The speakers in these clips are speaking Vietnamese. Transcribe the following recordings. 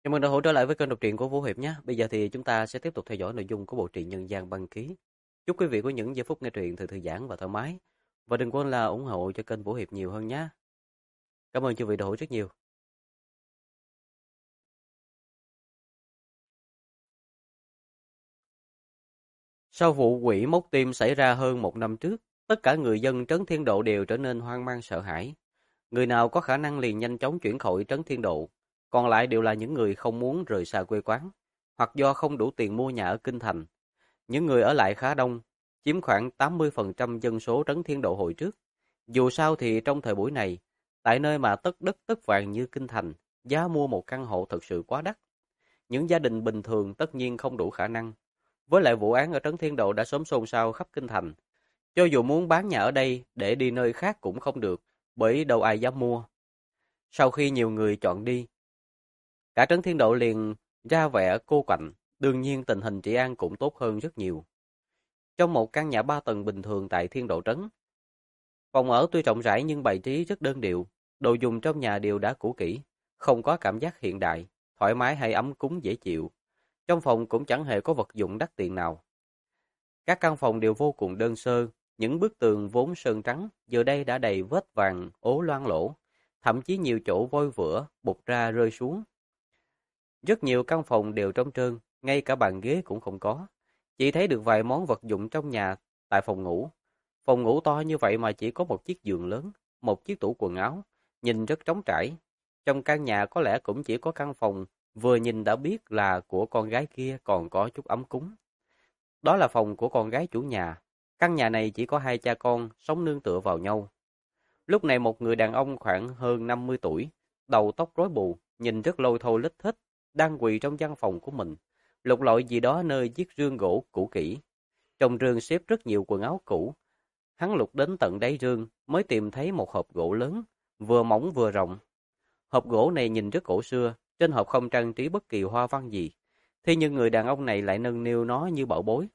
Chào mừng đã hỗ trợ lại với kênh đọc truyện của Vũ Hiệp nhé. Bây giờ thì chúng ta sẽ tiếp tục theo dõi nội dung của bộ truyện Nhân gian băng ký. Chúc quý vị có những giây phút nghe truyện thư giãn và thoải mái. Và đừng quên là ủng hộ cho kênh Vũ Hiệp nhiều hơn nhé. Cảm ơn chư vị đã hỗ trợ rất nhiều. Sau vụ quỷ móc tim xảy ra hơn một năm trước, tất cả người dân Trấn Thiên Độ đều trở nên hoang mang sợ hãi. Người nào có khả năng liền nhanh chóng chuyển khỏi Trấn Thiên Độ, còn lại đều là những người không muốn rời xa quê quán, hoặc do không đủ tiền mua nhà ở Kinh Thành. Những người ở lại khá đông, chiếm khoảng 80% dân số Trấn Thiên Độ hồi trước. Dù sao thì trong thời buổi này, tại nơi mà tất đất tất vàng như Kinh Thành, giá mua một căn hộ thực sự quá đắt. Những gia đình bình thường tất nhiên không đủ khả năng. Với lại vụ án ở Trấn Thiên Độ đã sớm xôn xao khắp Kinh Thành. Cho dù muốn bán nhà ở đây để đi nơi khác cũng không được, bởi đâu ai dám mua. Sau khi nhiều người chọn đi, cả Trấn Thiên Độ liền ra vẻ cô quạnh, đương nhiên tình hình trị an cũng tốt hơn rất nhiều. Trong một căn nhà 3 tầng bình thường tại Thiên Độ Trấn, phòng ở tuy rộng rãi nhưng bày trí rất đơn điệu, đồ dùng trong nhà đều đã cũ kỹ, không có cảm giác hiện đại, thoải mái hay ấm cúng dễ chịu. Trong phòng cũng chẳng hề có vật dụng đắt tiền nào. Các căn phòng đều vô cùng đơn sơ, những bức tường vốn sơn trắng giờ đây đã đầy vết vàng ố loang lỗ, thậm chí nhiều chỗ vôi vữa bục ra rơi xuống. Rất nhiều căn phòng đều trống trơn, ngay cả bàn ghế cũng không có. Chỉ thấy được vài món vật dụng trong nhà tại phòng ngủ. Phòng ngủ to như vậy mà chỉ có một chiếc giường lớn, một chiếc tủ quần áo, nhìn rất trống trải. Trong căn nhà có lẽ cũng chỉ có căn phòng vừa nhìn đã biết là của con gái kia còn có chút ấm cúng. Đó là phòng của con gái chủ nhà. Căn nhà này chỉ có hai cha con sống nương tựa vào nhau. Lúc này một người đàn ông khoảng hơn 50 tuổi, đầu tóc rối bù, nhìn rất lôi thôi lết thết, đang quỳ trong văn phòng của mình, lục lọi gì đó nơi chiếc rương gỗ cũ kỹ. Trong rương xếp rất nhiều quần áo cũ. Hắn lục đến tận đáy rương mới tìm thấy một hộp gỗ lớn, vừa mỏng vừa rộng. Hộp gỗ này nhìn rất cổ xưa, trên hộp không trang trí bất kỳ hoa văn gì. Thế nhưng người đàn ông này lại nâng niu nó như bảo bối.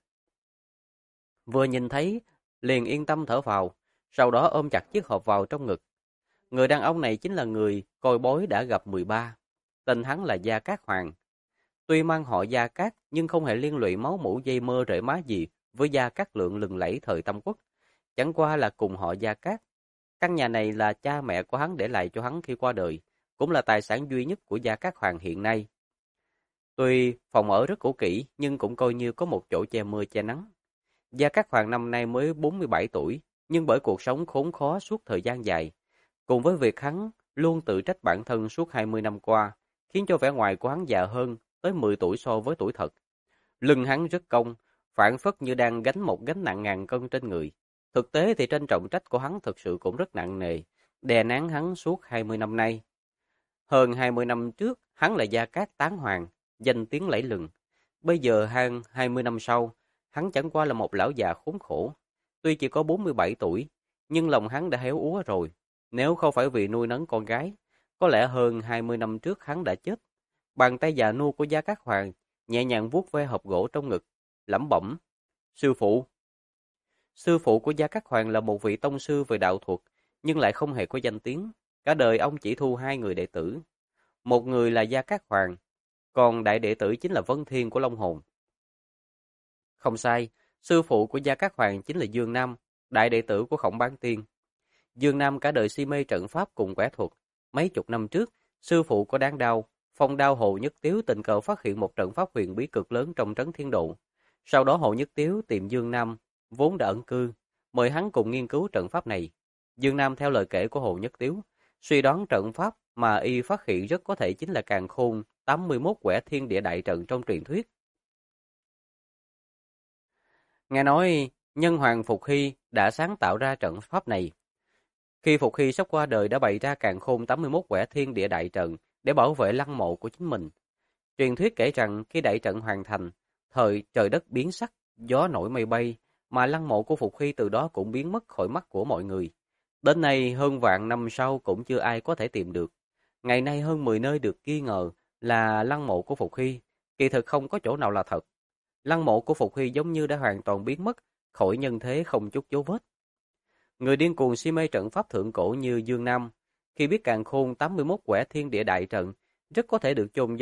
Vừa nhìn thấy, liền yên tâm thở vào, sau đó ôm chặt chiếc hộp vào trong ngực. Người đàn ông này chính là người coi bói đã gặp 13. Tên hắn là Gia Cát Hoàng. Tuy mang họ Gia Cát nhưng không hề liên lụy máu mủ dây mơ rễ má gì với Gia Cát Lượng lừng lẫy thời Tam Quốc. Chẳng qua là cùng họ Gia Cát. Căn nhà này là cha mẹ của hắn để lại cho hắn khi qua đời, cũng là tài sản duy nhất của Gia Cát Hoàng hiện nay. Tuy phòng ở rất cũ kỹ nhưng cũng coi như có một chỗ che mưa che nắng. Gia Cát Hoàng năm nay mới 47 tuổi, nhưng bởi cuộc sống khốn khó suốt thời gian dài, cùng với việc hắn luôn tự trách bản thân suốt 20 năm qua, khiến cho vẻ ngoài của hắn già hơn tới 10 tuổi so với tuổi thật. Lưng hắn rất cong, phảng phất như đang gánh một gánh nặng ngàn cân trên người. Thực tế thì trên trọng trách của hắn thực sự cũng rất nặng nề, đè nén hắn suốt 20 năm nay. Hơn 20 năm trước, hắn là Gia Cát Tán Hoàng, danh tiếng lẫy lừng. Bây giờ hơn 20 năm sau, hắn chẳng qua là một lão già khốn khổ. Tuy chỉ có 47 tuổi, nhưng lòng hắn đã héo úa rồi. Nếu không phải vì nuôi nấng con gái, có lẽ hơn 20 năm trước hắn đã chết. Bàn tay già nua của Gia Cát Hoàng nhẹ nhàng vuốt ve hộp gỗ trong ngực, lẩm bẩm: "Sư phụ." Sư phụ của Gia Cát Hoàng là một vị tông sư về đạo thuật, nhưng lại không hề có danh tiếng. Cả đời ông chỉ thu hai người đệ tử. Một người là Gia Cát Hoàng, còn đại đệ tử chính là Vân Thiên của Long Hồn. Không sai, sư phụ của Gia Cát Hoàng chính là Dương Nam, đại đệ tử của Khổng Bán Tiên. Dương Nam cả đời si mê trận pháp cùng quẻ thuật. Mấy chục năm trước, sư phụ có đáng đau, phong đao Hồ Nhất Tiếu tình cờ phát hiện một trận pháp huyền bí cực lớn trong trấn Thiên Độ. Sau đó Hồ Nhất Tiếu tìm Dương Nam, vốn đã ẩn cư, mời hắn cùng nghiên cứu trận pháp này. Dương Nam theo lời kể của Hồ Nhất Tiếu, suy đoán trận pháp mà y phát hiện rất có thể chính là Càn Khôn 81 quẻ thiên địa đại trận trong truyền thuyết. Nghe nói, nhân hoàng Phục Hy đã sáng tạo ra trận pháp này. Khi Phục Hy sắp qua đời đã bày ra Càn Khôn 81 quẻ thiên địa đại trận để bảo vệ lăng mộ của chính mình. Truyền thuyết kể rằng khi đại trận hoàn thành, thời trời đất biến sắc, gió nổi mây bay, mà lăng mộ của Phục Hy từ đó cũng biến mất khỏi mắt của mọi người. Đến nay hơn vạn năm sau cũng chưa ai có thể tìm được. Ngày nay hơn 10 nơi được nghi ngờ là lăng mộ của Phục Hy, kỳ thực không có chỗ nào là thật. Lăng mộ của Phục Hy giống như đã hoàn toàn biến mất, khỏi nhân thế không chút dấu vết. Người điên cuồng si mê trận pháp thượng cổ như Dương Nam, khi biết Càn Khôn 81 quẻ thiên địa đại trận, rất có thể được chôn giấu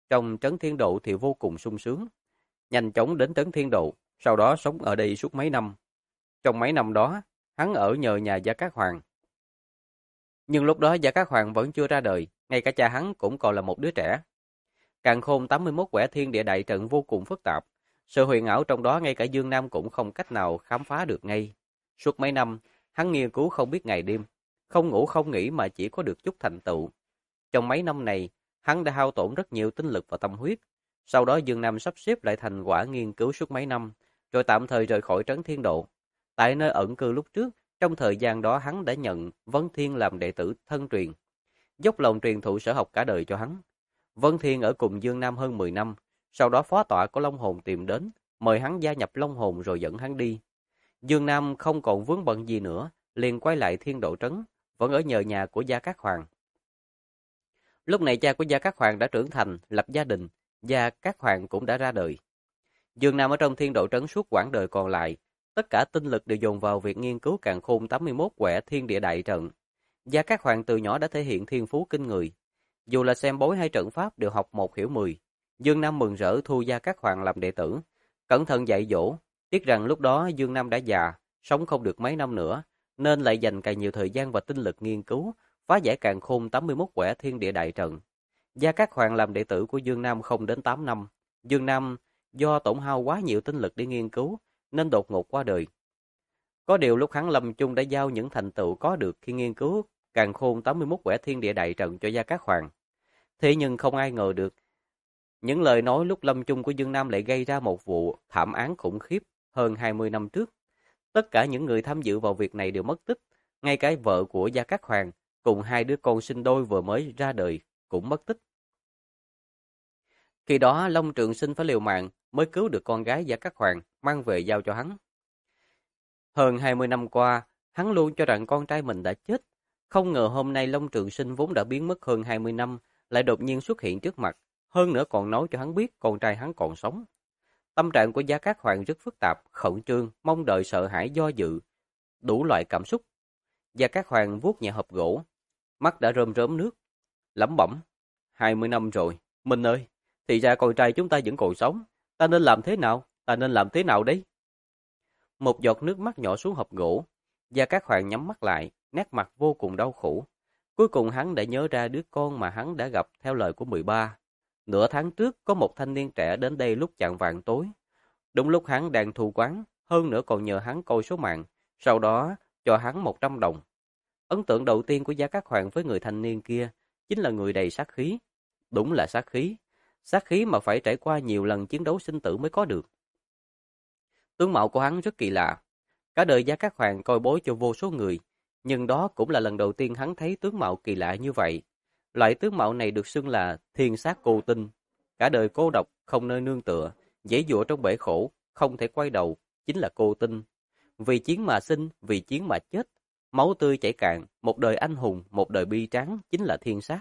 trong Trấn Thiên Độ thì vô cùng sung sướng. Nhanh chóng đến Trấn Thiên Độ, sau đó sống ở đây suốt mấy năm. Trong mấy năm đó, hắn ở nhờ nhà Gia Cát Hoàng. Nhưng lúc đó Gia Cát Hoàng vẫn chưa ra đời, ngay cả cha hắn cũng còn là một đứa trẻ. Càn Khôn 81 quẻ thiên địa đại trận vô cùng phức tạp. Sự huyền ảo trong đó ngay cả Dương Nam cũng không cách nào khám phá được ngay. Suốt mấy năm, hắn nghiên cứu không biết ngày đêm, không ngủ không nghỉ mà chỉ có được chút thành tựu. Trong mấy năm này, hắn đã hao tổn rất nhiều tinh lực và tâm huyết. Sau đó Dương Nam sắp xếp lại thành quả nghiên cứu suốt mấy năm, rồi tạm thời rời khỏi Trấn Thiên Độ. Tại nơi ẩn cư lúc trước, trong thời gian đó hắn đã nhận Vân Thiên làm đệ tử thân truyền, dốc lòng truyền thụ sở học cả đời cho hắn. Vân Thiên ở cùng Dương Nam hơn 10 năm, sau đó phó tọa của Long Hồn tìm đến, mời hắn gia nhập Long Hồn rồi dẫn hắn đi. Dương Nam không còn vướng bận gì nữa, liền quay lại Thiên Độ Trấn, vẫn ở nhờ nhà của Gia Cát Hoàng. Lúc này cha của Gia Cát Hoàng đã trưởng thành, lập gia đình, Gia Cát Hoàng cũng đã ra đời. Dương Nam ở trong Thiên Độ Trấn suốt quãng đời còn lại, tất cả tinh lực đều dồn vào việc nghiên cứu Càn Khôn 81 quẻ thiên địa đại trận. Gia Cát Hoàng từ nhỏ đã thể hiện thiên phú kinh người. Dù là xem bói hay trận pháp đều học một hiểu 10. Dương Nam mừng rỡ thu Gia Cát Hoàng làm đệ tử, cẩn thận dạy dỗ. Tiếc rằng lúc đó Dương Nam đã già, sống không được mấy năm nữa, nên lại dành càng nhiều thời gian và tinh lực nghiên cứu, phá giải Càn Khôn 81 quẻ thiên địa đại trận. Gia Cát Hoàng làm đệ tử của Dương Nam không đến 8 năm. Dương Nam do tổn hao quá nhiều tinh lực để nghiên cứu, nên đột ngột qua đời. Có điều lúc hắn lâm chung đã giao những thành tựu có được khi nghiên cứu Càn Khôn 81 quẻ thiên địa đại trận cho Gia Cát Hoàng. Thế nhưng không ai ngờ được, những lời nói lúc lâm chung của Dương Nam lại gây ra một vụ thảm án khủng khiếp hơn 20 năm trước. Tất cả những người tham dự vào việc này đều mất tích, ngay cả vợ của Gia Cát Hoàng cùng hai đứa con sinh đôi vừa mới ra đời cũng mất tích. Khi đó Long Trường Sinh phải liều mạng mới cứu được con gái Gia Cát Hoàng, mang về giao cho hắn. Hơn 20 năm qua, hắn luôn cho rằng con trai mình đã chết. Không ngờ hôm nay Long Trường Sinh vốn đã biến mất hơn 20 năm, lại đột nhiên xuất hiện trước mặt, hơn nữa còn nói cho hắn biết con trai hắn còn sống. Tâm trạng của Gia Cát Hoàng rất phức tạp, khẩn trương, mong đợi, sợ hãi, do dự, đủ loại cảm xúc. Gia Cát Hoàng vuốt nhẹ hộp gỗ, mắt đã rơm rớm nước, lẩm bẩm: 20 năm rồi, Minh ơi, thì ra con trai chúng ta vẫn còn sống, ta nên làm thế nào? Ta nên làm thế nào đấy? Một giọt nước mắt nhỏ xuống hộp gỗ, Gia Cát Hoàng nhắm mắt lại, nét mặt vô cùng đau khổ. Cuối cùng hắn đã nhớ ra đứa con mà hắn đã gặp theo lời của 13. Nửa tháng trước có một thanh niên trẻ đến đây lúc chạng vạng tối. Đúng lúc hắn đang thu quán, hơn nữa còn nhờ hắn coi số mạng, sau đó cho hắn 100 đồng. Ấn tượng đầu tiên của Gia Cát Hoàng với người thanh niên kia chính là người đầy sát khí. Đúng là sát khí mà phải trải qua nhiều lần chiến đấu sinh tử mới có được. Tướng mạo của hắn rất kỳ lạ. Cả đời Gia Cát Hoàng coi bói cho vô số người, nhưng đó cũng là lần đầu tiên hắn thấy tướng mạo kỳ lạ như vậy. Loại tướng mạo này được xưng là thiên sát cô tinh. Cả đời cô độc, không nơi nương tựa, giãy giụa trong bể khổ, không thể quay đầu, chính là cô tinh. Vì chiến mà sinh, vì chiến mà chết. Máu tươi chảy cạn, một đời anh hùng, một đời bi tráng, chính là thiên sát.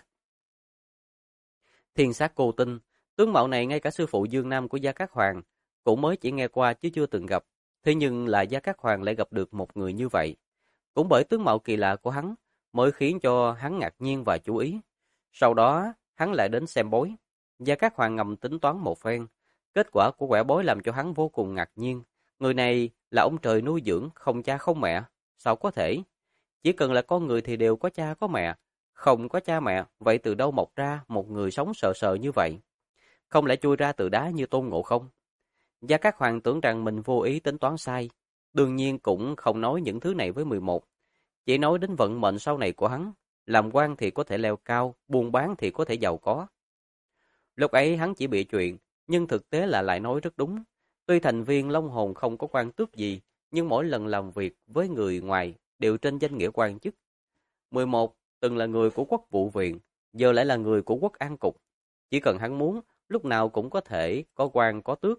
Thiên sát cô tinh, tướng mạo này ngay cả sư phụ Dương Nam của Gia Cát Hoàng cũng mới chỉ nghe qua chứ chưa từng gặp. Thế nhưng là Gia Cát Hoàng lại gặp được một người như vậy. Cũng bởi tướng mạo kỳ lạ của hắn mới khiến cho hắn ngạc nhiên và chú ý. Sau đó, hắn lại đến xem bói. Gia Cát Hoàng ngầm tính toán một phen. Kết quả của quẻ bói làm cho hắn vô cùng ngạc nhiên. Người này là ông trời nuôi dưỡng, không cha không mẹ. Sao có thể? Chỉ cần là con người thì đều có cha có mẹ. Không có cha mẹ, vậy từ đâu mọc ra một người sống sờ sờ như vậy? Không lẽ chui ra từ đá như Tôn Ngộ Không? Gia Cát Hoàng tưởng rằng mình vô ý tính toán sai. Đương nhiên cũng không nói những thứ này với 11. Chỉ nói đến vận mệnh sau này của hắn. Làm quan thì có thể leo cao, buôn bán thì có thể giàu có. Lúc ấy hắn chỉ bịa chuyện, nhưng thực tế là lại nói rất đúng. Tuy thành viên Long Hồn không có quan tước gì, nhưng mỗi lần làm việc với người ngoài đều trên danh nghĩa quan chức. 11 từng là người của Quốc vụ viện, giờ lại là người của Quốc an cục. Chỉ cần hắn muốn, lúc nào cũng có thể có quan có tước.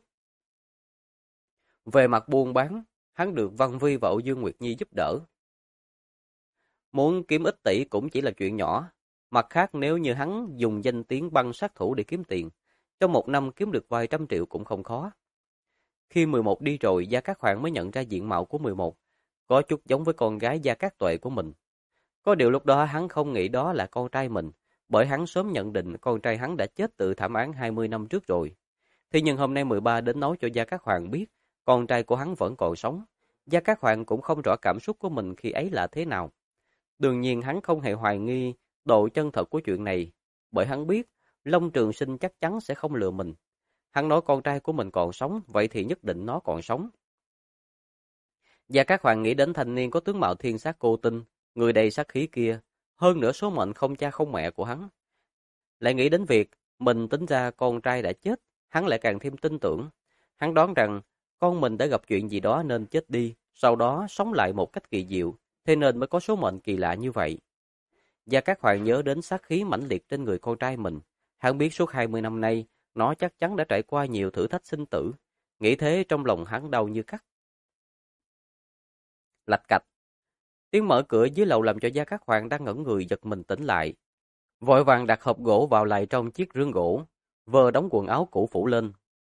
Về mặt buôn bán, hắn được Văn Vi và Âu Dương Nguyệt Nhi giúp đỡ. Muốn kiếm ít tỷ cũng chỉ là chuyện nhỏ. Mặt khác nếu như hắn dùng danh tiếng băng sát thủ để kiếm tiền, trong một năm kiếm được vài trăm triệu cũng không khó. Khi 11 đi rồi, Gia Cát Hoàng mới nhận ra diện mạo của 11, có chút giống với con gái Gia Cát Tuệ của mình. Có điều lúc đó hắn không nghĩ đó là con trai mình, bởi hắn sớm nhận định con trai hắn đã chết tự thảm án 20 năm trước rồi. Thế nhưng hôm nay 13 đến nói cho Gia Cát Hoàng biết con trai của hắn vẫn còn sống. Gia Cát Hoàng cũng không rõ cảm xúc của mình khi ấy là thế nào. Đương nhiên hắn không hề hoài nghi độ chân thật của chuyện này, bởi hắn biết Long Trường Sinh chắc chắn sẽ không lừa mình. Hắn nói con trai của mình còn sống, vậy thì nhất định nó còn sống. Gia Cát Hoàng nghĩ đến thanh niên có tướng mạo thiên sát cô tinh, người đầy sát khí kia, hơn nữa số mệnh không cha không mẹ của hắn. Lại nghĩ đến việc mình tính ra con trai đã chết, hắn lại càng thêm tin tưởng. Hắn đoán rằng con mình đã gặp chuyện gì đó nên chết đi, sau đó sống lại một cách kỳ diệu, thế nên mới có số mệnh kỳ lạ như vậy. Gia Cát Hoàng nhớ đến sát khí mãnh liệt trên người con trai mình. Hắn biết suốt 20 năm nay, nó chắc chắn đã trải qua nhiều thử thách sinh tử. Nghĩ thế trong lòng hắn đau như cắt. Lạch cạch. Tiếng mở cửa dưới lầu làm cho Gia Cát Hoàng đang ngẩn người giật mình tỉnh lại. Vội vàng đặt hộp gỗ vào lại trong chiếc rương gỗ, vờ đóng quần áo cũ phủ lên.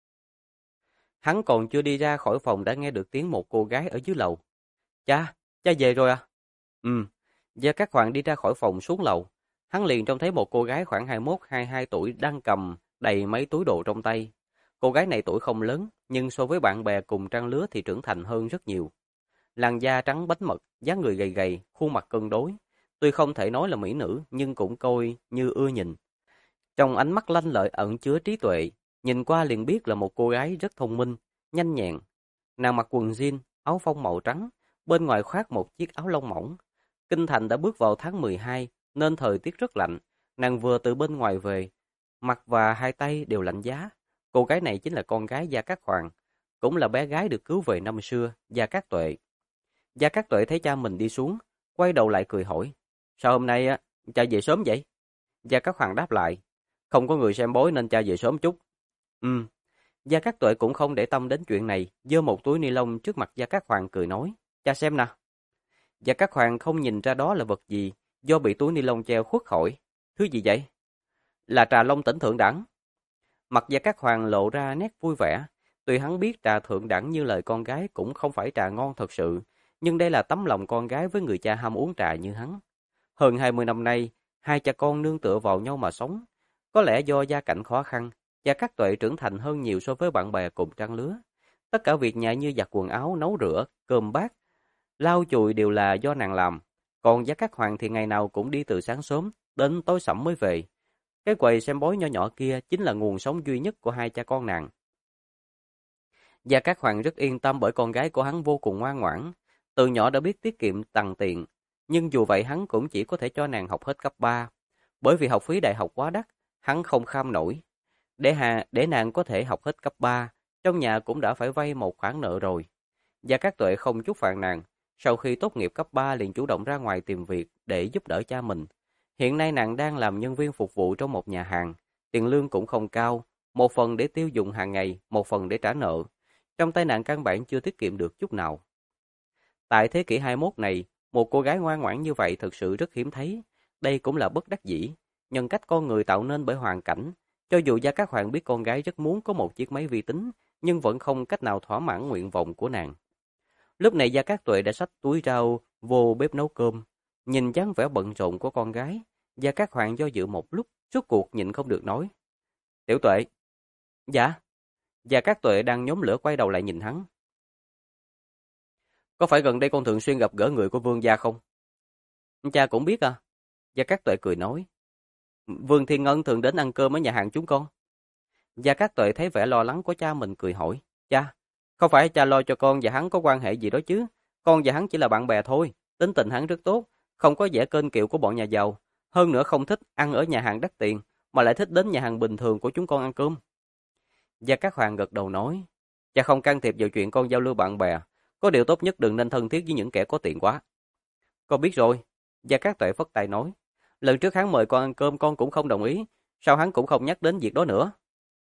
Hắn còn chưa đi ra khỏi phòng đã nghe được tiếng một cô gái ở dưới lầu. Cha về rồi à? Ừ. Gia Cát Hoàng đi ra khỏi phòng xuống lầu. Hắn liền trông thấy một cô gái khoảng 21-22 tuổi đang cầm đầy mấy túi đồ trong tay. Cô gái này tuổi không lớn, nhưng so với bạn bè cùng trang lứa thì trưởng thành hơn rất nhiều. Làn da trắng bánh mật, dáng người gầy gầy, khuôn mặt cân đối. Tuy không thể nói là mỹ nữ, nhưng cũng coi như ưa nhìn. Trong ánh mắt lanh lợi ẩn chứa trí tuệ, nhìn qua liền biết là một cô gái rất thông minh, nhanh nhẹn. Nàng mặc quần jean, áo phông màu trắng, bên ngoài khoác một chiếc áo lông mỏng. Kinh thành đã bước vào tháng 12, nên thời tiết rất lạnh. Nàng vừa từ bên ngoài về, mặt và hai tay đều lạnh giá. Cô gái này chính là con gái Gia Cát Hoàng, cũng là bé gái được cứu về năm xưa, Gia Cát Tuệ. Gia Cát Tuệ thấy cha mình đi xuống, quay đầu lại cười hỏi: "Sao hôm nay cha về sớm vậy?" Gia Cát Hoàng đáp lại: "Không có người xem bói nên cha về sớm chút." Gia Cát Tuệ cũng không để tâm đến chuyện này, giơ một túi ni lông trước mặt Gia Cát Hoàng cười nói: "Cha xem nè." Gia Cát Hoàng không nhìn ra đó là vật gì, do bị túi ni lông treo khuất khỏi. "Thứ gì vậy?" "Là trà long tỉnh thượng đẳng." Mặt Gia Cát Hoàng lộ ra nét vui vẻ. Tuy hắn biết trà thượng đẳng như lời con gái cũng không phải trà ngon thật sự, nhưng đây là tấm lòng con gái với người cha ham uống trà như hắn. Hơn 20 năm nay, hai cha con nương tựa vào nhau mà sống. Có lẽ do gia cảnh khó khăn, Gia Cát Tuệ trưởng thành hơn nhiều so với bạn bè cùng trang lứa. Tất cả việc nhà như giặt quần áo, nấu rửa, cơm bát, lau chùi đều là do nàng làm. Còn Gia Cát Hoàng thì ngày nào cũng đi từ sáng sớm đến tối sẩm mới về. Cái quầy xem bói nho nhỏ kia chính là nguồn sống duy nhất của hai cha con nàng. Gia Cát Hoàng rất yên tâm bởi con gái của hắn vô cùng ngoan ngoãn, từ nhỏ đã biết tiết kiệm tằn tiền, nhưng dù vậy hắn cũng chỉ có thể cho nàng học hết cấp 3, bởi vì học phí đại học quá đắt, hắn không kham nổi. Để nàng có thể học hết cấp 3, trong nhà cũng đã phải vay một khoản nợ rồi. Gia Cát Tuệ không chút phàn nàn, sau khi tốt nghiệp cấp 3 liền chủ động ra ngoài tìm việc để giúp đỡ cha mình. Hiện nay nàng đang làm nhân viên phục vụ trong một nhà hàng, tiền lương cũng không cao, một phần để tiêu dùng hàng ngày, một phần để trả nợ. Trong tay nàng căn bản chưa tiết kiệm được chút nào. Tại thế kỷ 21 này, một cô gái ngoan ngoãn như vậy thực sự rất hiếm thấy. Đây cũng là bất đắc dĩ, nhân cách con người tạo nên bởi hoàn cảnh. Cho dù Gia Cát Hoàng biết con gái rất muốn có một chiếc máy vi tính, nhưng vẫn không cách nào thỏa mãn nguyện vọng của nàng. Lúc này Gia Cát Tuệ đã xách túi rau vô bếp nấu cơm. Nhìn dáng vẻ bận rộn của con gái, Gia Cát Hoàng do dự một lúc, rốt cuộc nhịn không được nói: "Tiểu Tuệ." "Dạ." Gia Cát Tuệ đang nhóm lửa quay đầu lại nhìn hắn. "Có phải gần đây con thường xuyên gặp gỡ người của Vương gia không?" "Cha cũng biết à." Gia Cát Tuệ cười nói: "Vương Thiên Ngân thường đến ăn cơm ở nhà hàng chúng con." Gia Cát Tuệ thấy vẻ lo lắng của cha mình cười hỏi: "Cha, không phải cha lo cho con và hắn có quan hệ gì đó chứ? Con và hắn chỉ là bạn bè thôi, tính tình hắn rất tốt, không có vẻ kênh kiệu của bọn nhà giàu, hơn nữa không thích ăn ở nhà hàng đắt tiền, mà lại thích đến nhà hàng bình thường của chúng con ăn cơm." Gia Cát Hoàng gật đầu nói: "Cha không can thiệp vào chuyện con giao lưu bạn bè, có điều tốt nhất đừng nên thân thiết với những kẻ có tiền quá." "Con biết rồi." Gia Cát Tuệ phất tay nói: "Lần trước hắn mời con ăn cơm con cũng không đồng ý, sao hắn cũng không nhắc đến việc đó nữa?"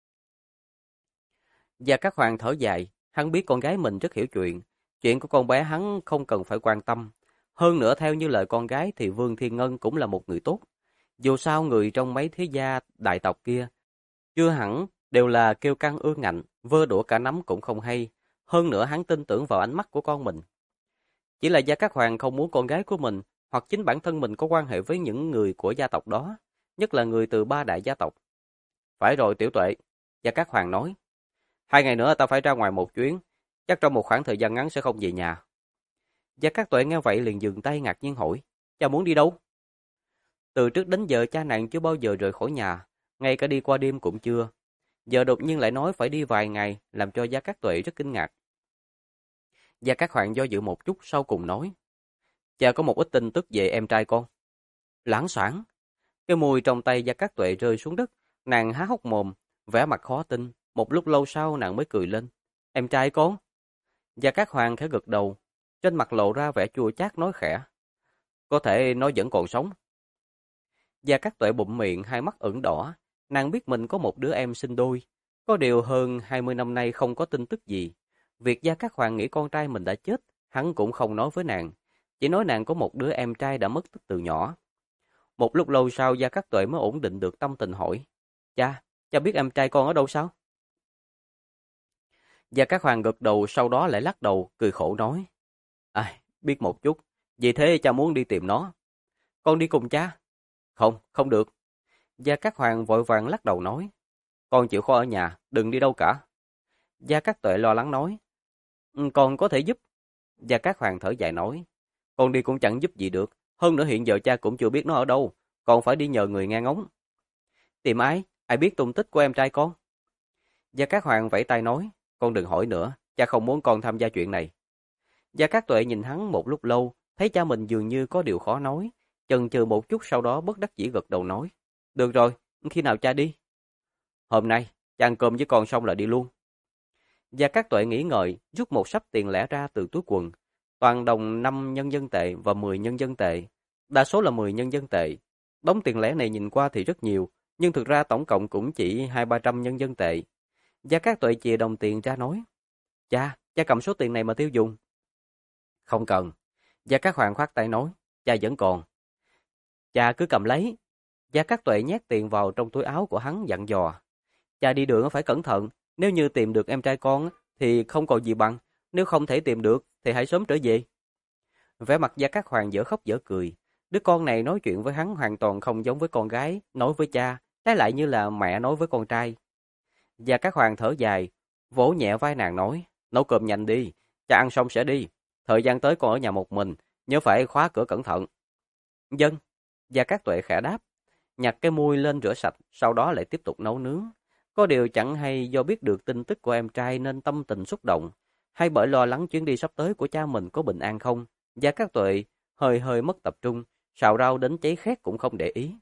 Gia Cát Hoàng thở dài, hắn biết con gái mình rất hiểu chuyện của con bé hắn không cần phải quan tâm. Hơn nữa theo như lời con gái thì Vương Thiên Ngân cũng là một người tốt. Dù sao người trong mấy thế gia đại tộc kia, chưa hẳn đều là kiêu căng ương ngạnh, vơ đũa cả nắm cũng không hay. Hơn nữa hắn tin tưởng vào ánh mắt của con mình. Chỉ là Gia Cát Hoàng không muốn con gái của mình hoặc chính bản thân mình có quan hệ với những người của gia tộc đó. nhất là người từ ba đại gia tộc. Phải rồi Tiểu Tuệ, Gia Cát Hoàng nói. 2 ngày nữa ta phải ra ngoài một chuyến, chắc trong một khoảng thời gian ngắn sẽ không về nhà. Gia Cát Tuệ nghe vậy liền dừng tay ngạc nhiên hỏi, cha muốn đi đâu? Từ trước đến giờ cha nàng chưa bao giờ rời khỏi nhà, ngay cả đi qua đêm cũng chưa. Giờ đột nhiên lại nói phải đi vài ngày, làm cho Gia Cát Tuệ rất kinh ngạc. Gia Cát Hoàng do dự một chút sau cùng nói, cha có một ít tin tức về em trai con. Lãng Soảng. Cái mùi trong tay Gia Cát Tuệ rơi xuống đất, nàng há hốc mồm, vẻ mặt khó tin, một lúc lâu sau nàng mới cười lên. Em trai con? Gia Cát Hoàng khẽ gật đầu, trên mặt lộ ra vẻ chua chát nói khẽ. Có thể nó vẫn còn sống. Gia Cát Tuệ bụm miệng, hai mắt ửng đỏ, nàng biết mình có một đứa em sinh đôi, có điều hơn 20 năm nay không có tin tức gì. Việc Gia Cát Hoàng nghĩ con trai mình đã chết, hắn cũng không nói với nàng, chỉ nói nàng có một đứa em trai đã mất tích từ nhỏ. Một lúc lâu sau Gia Cát Tuệ mới ổn định được tâm tình hỏi, cha biết em trai con ở đâu sao? Gia Cát Hoàng gật đầu sau đó lại lắc đầu, cười khổ nói, biết một chút, vì thế cha muốn đi tìm nó. Con đi cùng cha? Không, không được. Gia Cát Hoàng vội vàng lắc đầu nói, con chịu khó ở nhà, đừng đi đâu cả. Gia Cát Tuệ lo lắng nói, con có thể giúp. Gia Cát Hoàng thở dài nói, con đi cũng chẳng giúp gì được, hơn nữa hiện giờ cha cũng chưa biết nó ở đâu, còn phải đi nhờ người nghe ngóng. Tìm ai? Ai biết tung tích của em trai con? Gia Cát Hoàng vẫy tay nói, con đừng hỏi nữa, cha không muốn con tham gia chuyện này. Gia Cát Tuệ nhìn hắn một lúc lâu, thấy cha mình dường như có điều khó nói, chần chừ một chút sau đó bất đắc dĩ gật đầu nói, được rồi, khi nào cha đi? Hôm nay, cha ăn cơm với con xong là đi luôn. Gia Cát Tuệ nghĩ ngợi, rút một sấp tiền lẻ ra từ túi quần, toàn đồng 5 nhân dân tệ và 10 nhân dân tệ, đa số là 10 nhân dân tệ. Đống tiền lẻ này nhìn qua thì rất nhiều, nhưng thực ra tổng cộng cũng chỉ 200-300 nhân dân tệ. Gia Cát Tuệ chìa đồng tiền ra nói, cha cầm số tiền này mà tiêu dùng. Không cần. Gia Cát Hoàng khoát tay nói, cha vẫn còn. Cha cứ cầm lấy. Gia Cát Tuệ nhét tiền vào trong túi áo của hắn dặn dò. Cha đi đường phải cẩn thận, nếu như tìm được em trai con thì không còn gì bằng, nếu không thể tìm được thì hãy sớm trở về. Vẻ mặt Gia Cát Hoàng dở khóc dở cười, đứa con này nói chuyện với hắn hoàn toàn không giống với con gái, nói với cha, trái lại như là mẹ nói với con trai. Gia Cát Hoàng thở dài, vỗ nhẹ vai nàng nói, nấu cơm nhanh đi, cha ăn xong sẽ đi, thời gian tới con ở nhà một mình, nhớ phải khóa cửa cẩn thận. Dân, Gia Cát Tuệ khẽ đáp, nhặt cái muôi lên rửa sạch, sau đó lại tiếp tục nấu nướng. Có điều chẳng hay do biết được tin tức của em trai nên tâm tình xúc động, hay bởi lo lắng chuyến đi sắp tới của cha mình có bình an không, Gia Cát Tuệ hơi hơi mất tập trung, xào rau đến cháy khét cũng không để ý.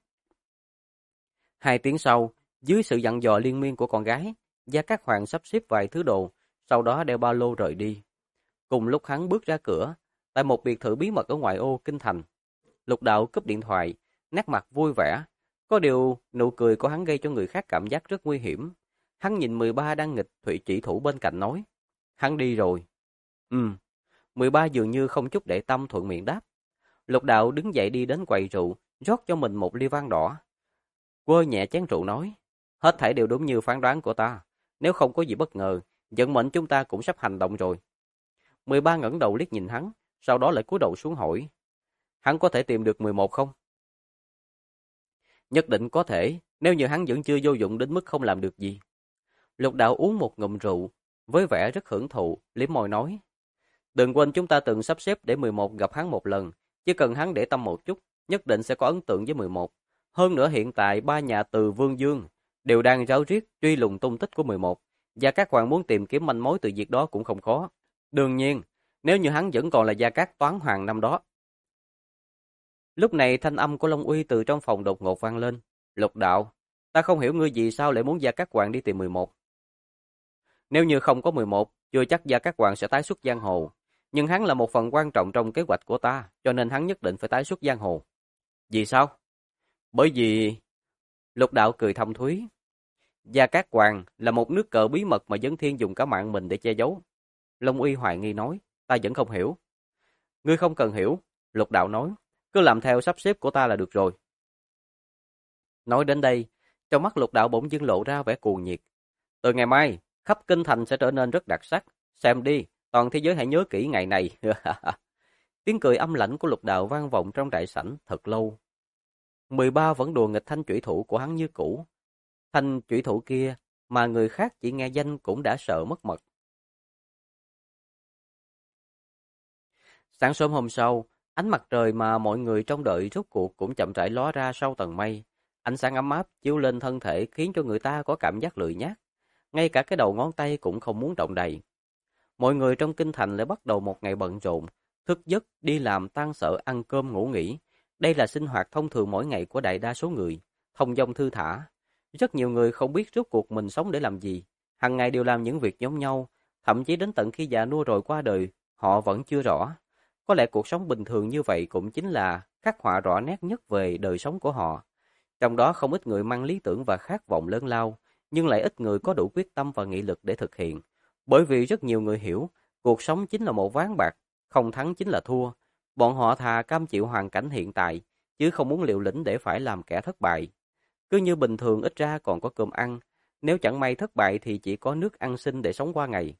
2 tiếng sau, dưới sự dặn dò liên miên của con gái, Gia Cát Hoàng sắp xếp vài thứ đồ, sau đó đeo ba lô rời đi. Cùng lúc hắn bước ra cửa, tại một biệt thự bí mật ở ngoại ô kinh thành, Lục Đạo cúp điện thoại, nét mặt vui vẻ. Có điều, nụ cười của hắn gây cho người khác cảm giác rất nguy hiểm. Hắn nhìn 13 đang nghịch Thụy chỉ thủ bên cạnh nói. Hắn đi rồi. 13 dường như không chút để tâm thuận miệng đáp. Lục Đạo đứng dậy đi đến quầy rượu, rót cho mình một ly vang đỏ. Quơ nhẹ chén rượu nói. Hết thảy đều đúng như phán đoán của ta. Nếu không có gì bất ngờ, vận mệnh chúng ta cũng sắp hành động rồi. 13 ngẩng đầu liếc nhìn hắn, sau đó lại cúi đầu xuống hỏi. Hắn có thể tìm được 11 không? Nhất định có thể, nếu như hắn vẫn chưa vô dụng đến mức không làm được gì. Lục Đạo uống một ngụm rượu, với vẻ rất hưởng thụ, liếm môi nói. Đừng quên chúng ta từng sắp xếp để 11 gặp hắn một lần, chỉ cần hắn để tâm một chút, nhất định sẽ có ấn tượng với 11. Hơn nữa hiện tại 3 nhà từ Vương Dương đều đang ráo riết truy lùng tung tích của 11, và các hoàng muốn tìm kiếm manh mối từ việc đó cũng không khó. Đương nhiên, nếu như hắn vẫn còn là Gia Cát Toán Hoàng năm đó. Lúc này thanh âm của Long Uy từ trong phòng đột ngột vang lên. Lục Đạo, ta không hiểu ngươi vì sao lại muốn Gia Cát Hoàng đi tìm 11. Nếu như không có 11, chưa chắc Gia Cát Hoàng sẽ tái xuất giang hồ. Nhưng hắn là một phần quan trọng trong kế hoạch của ta, cho nên hắn nhất định phải tái xuất giang hồ. Vì sao? Bởi vì... Lục Đạo cười thâm thúy. Gia Cát Hoàng là một nước cờ bí mật mà Vấn Thiên dùng cả mạng mình để che giấu. Long Uy hoài nghi nói, ta vẫn không hiểu. Ngươi không cần hiểu, Lục Đạo nói, cứ làm theo sắp xếp của ta là được rồi. Nói đến đây, trong mắt Lục Đạo bỗng dưng lộ ra vẻ cuồng nhiệt. Từ ngày mai, khắp kinh thành sẽ trở nên rất đặc sắc. Xem đi, toàn thế giới hãy nhớ kỹ ngày này. Tiếng cười âm lãnh của Lục Đạo vang vọng trong đại sảnh thật lâu. 13 vẫn đùa nghịch thanh chủy thủ của hắn như cũ. Thanh chủy thủ kia mà người khác chỉ nghe danh cũng đã sợ mất mật. Sáng sớm hôm sau, ánh mặt trời mà mọi người trông đợi rốt cuộc cũng chậm rãi ló ra sau tầng mây. Ánh sáng ấm áp chiếu lên thân thể khiến cho người ta có cảm giác lười nhác. Ngay cả cái đầu ngón tay cũng không muốn động đậy. Mọi người trong kinh thành lại bắt đầu một ngày bận rộn, thức giấc, đi làm, tan sở, ăn cơm, ngủ nghỉ. Đây là sinh hoạt thông thường mỗi ngày của đại đa số người, thông dong thư thả. Rất nhiều người không biết rốt cuộc mình sống để làm gì, hàng ngày đều làm những việc giống nhau, thậm chí đến tận khi già nua rồi qua đời, họ vẫn chưa rõ. Có lẽ cuộc sống bình thường như vậy cũng chính là khắc họa rõ nét nhất về đời sống của họ. Trong đó không ít người mang lý tưởng và khát vọng lớn lao, nhưng lại ít người có đủ quyết tâm và nghị lực để thực hiện. Bởi vì rất nhiều người hiểu, cuộc sống chính là một ván bạc, không thắng chính là thua. Bọn họ thà cam chịu hoàn cảnh hiện tại, chứ không muốn liều lĩnh để phải làm kẻ thất bại. Cứ như bình thường ít ra còn có cơm ăn, nếu chẳng may thất bại thì chỉ có nước ăn xin để sống qua ngày.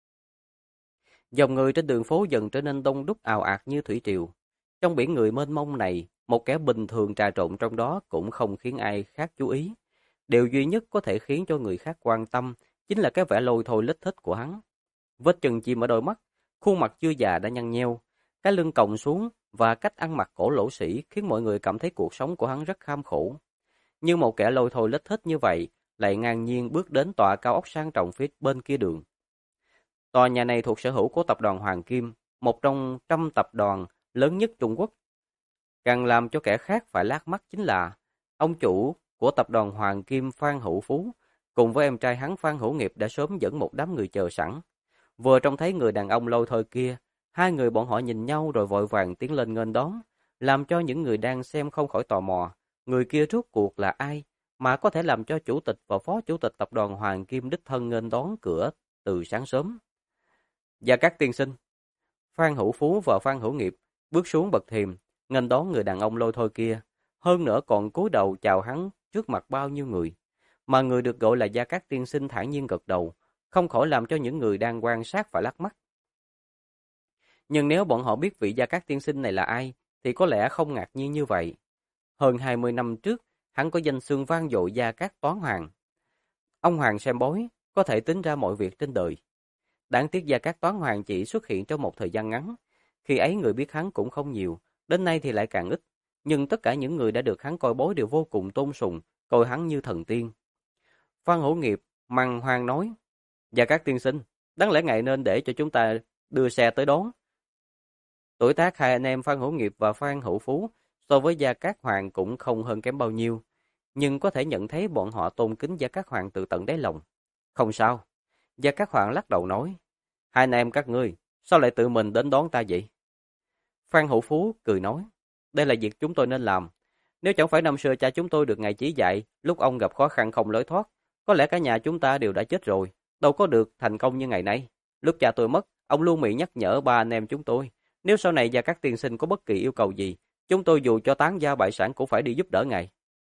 Dòng người trên đường phố dần trở nên đông đúc ào ạt như thủy triều. Trong biển người mênh mông này, một kẻ bình thường trà trộn trong đó cũng không khiến ai khác chú ý. Điều duy nhất có thể khiến cho người khác quan tâm chính là cái vẻ lôi thôi lết thích của hắn. Vết chừng chìm ở đôi mắt, khuôn mặt chưa già đã nhăn nheo, cái lưng còng xuống và cách ăn mặc cổ lỗ sĩ khiến mọi người cảm thấy cuộc sống của hắn rất kham khổ. Nhưng một kẻ lôi thôi lết thích như vậy lại ngang nhiên bước đến tòa cao ốc sang trọng phía bên kia đường. Tòa nhà này thuộc sở hữu của tập đoàn Hoàng Kim, một trong 100 tập đoàn lớn nhất Trung Quốc. Càng làm cho kẻ khác phải lác mắt chính là ông chủ của tập đoàn Hoàng Kim Phan Hữu Phú cùng với em trai hắn Phan Hữu Nghiệp đã sớm dẫn một đám người chờ sẵn. Vừa trông thấy người đàn ông lôi thôi kia, hai người bọn họ nhìn nhau rồi vội vàng tiến lên nghênh đón, làm cho những người đang xem không khỏi tò mò, người kia rốt cuộc là ai mà có thể làm cho chủ tịch và phó chủ tịch tập đoàn Hoàng Kim đích thân nghênh đón cửa từ sáng sớm. Và các tiên sinh, Phan Hữu Phú và Phan Hữu Nghiệp bước xuống bậc thềm, nghênh đón người đàn ông lôi thôi kia, hơn nữa còn cúi đầu chào hắn trước mặt bao nhiêu người. Mà người được gọi là Gia Cát tiên sinh thản nhiên gật đầu, không khỏi làm cho những người đang quan sát phải lắc mắt. Nhưng nếu bọn họ biết vị Gia Cát tiên sinh này là ai, thì có lẽ không ngạc nhiên như vậy. Hơn 20 năm trước, hắn có danh xưng vang dội Gia Cát Toán Hoàng. Ông Hoàng xem bói, có thể tính ra mọi việc trên đời. Đáng tiếc Gia Cát Toán Hoàng chỉ xuất hiện trong một thời gian ngắn. Khi ấy người biết hắn cũng không nhiều, đến nay thì lại càng ít. Nhưng tất cả những người đã được hắn coi bói đều vô cùng tôn sùng, coi hắn như thần tiên. Phan Hữu Nghiệp mằng hoang nói, Gia Cát tiên sinh, đáng lẽ ngài nên để cho chúng ta đưa xe tới đón. Tuổi tác hai anh em Phan Hữu Nghiệp và Phan Hữu Phú so với Gia Cát Hoàng cũng không hơn kém bao nhiêu, nhưng có thể nhận thấy bọn họ tôn kính Gia Cát Hoàng từ tận đáy lòng. Không sao. Gia Cát Hoàng lắc đầu nói, hai anh em các ngươi, sao lại tự mình đến đón ta vậy? Phan Hữu Phú cười nói, đây là việc chúng tôi nên làm. Nếu chẳng phải năm xưa cha chúng tôi được ngài chỉ dạy, lúc ông gặp khó khăn không lối thoát, có lẽ cả nhà chúng ta đều đã chết rồi, đâu có được thành công như ngày nay. Lúc cha tôi mất, ông luôn miệng nhắc nhở ba anh em chúng tôi, nếu sau này Gia Cát tiên sinh có bất kỳ yêu cầu gì, chúng tôi dù cho tán gia bại sản cũng phải đi giúp đỡ ngài.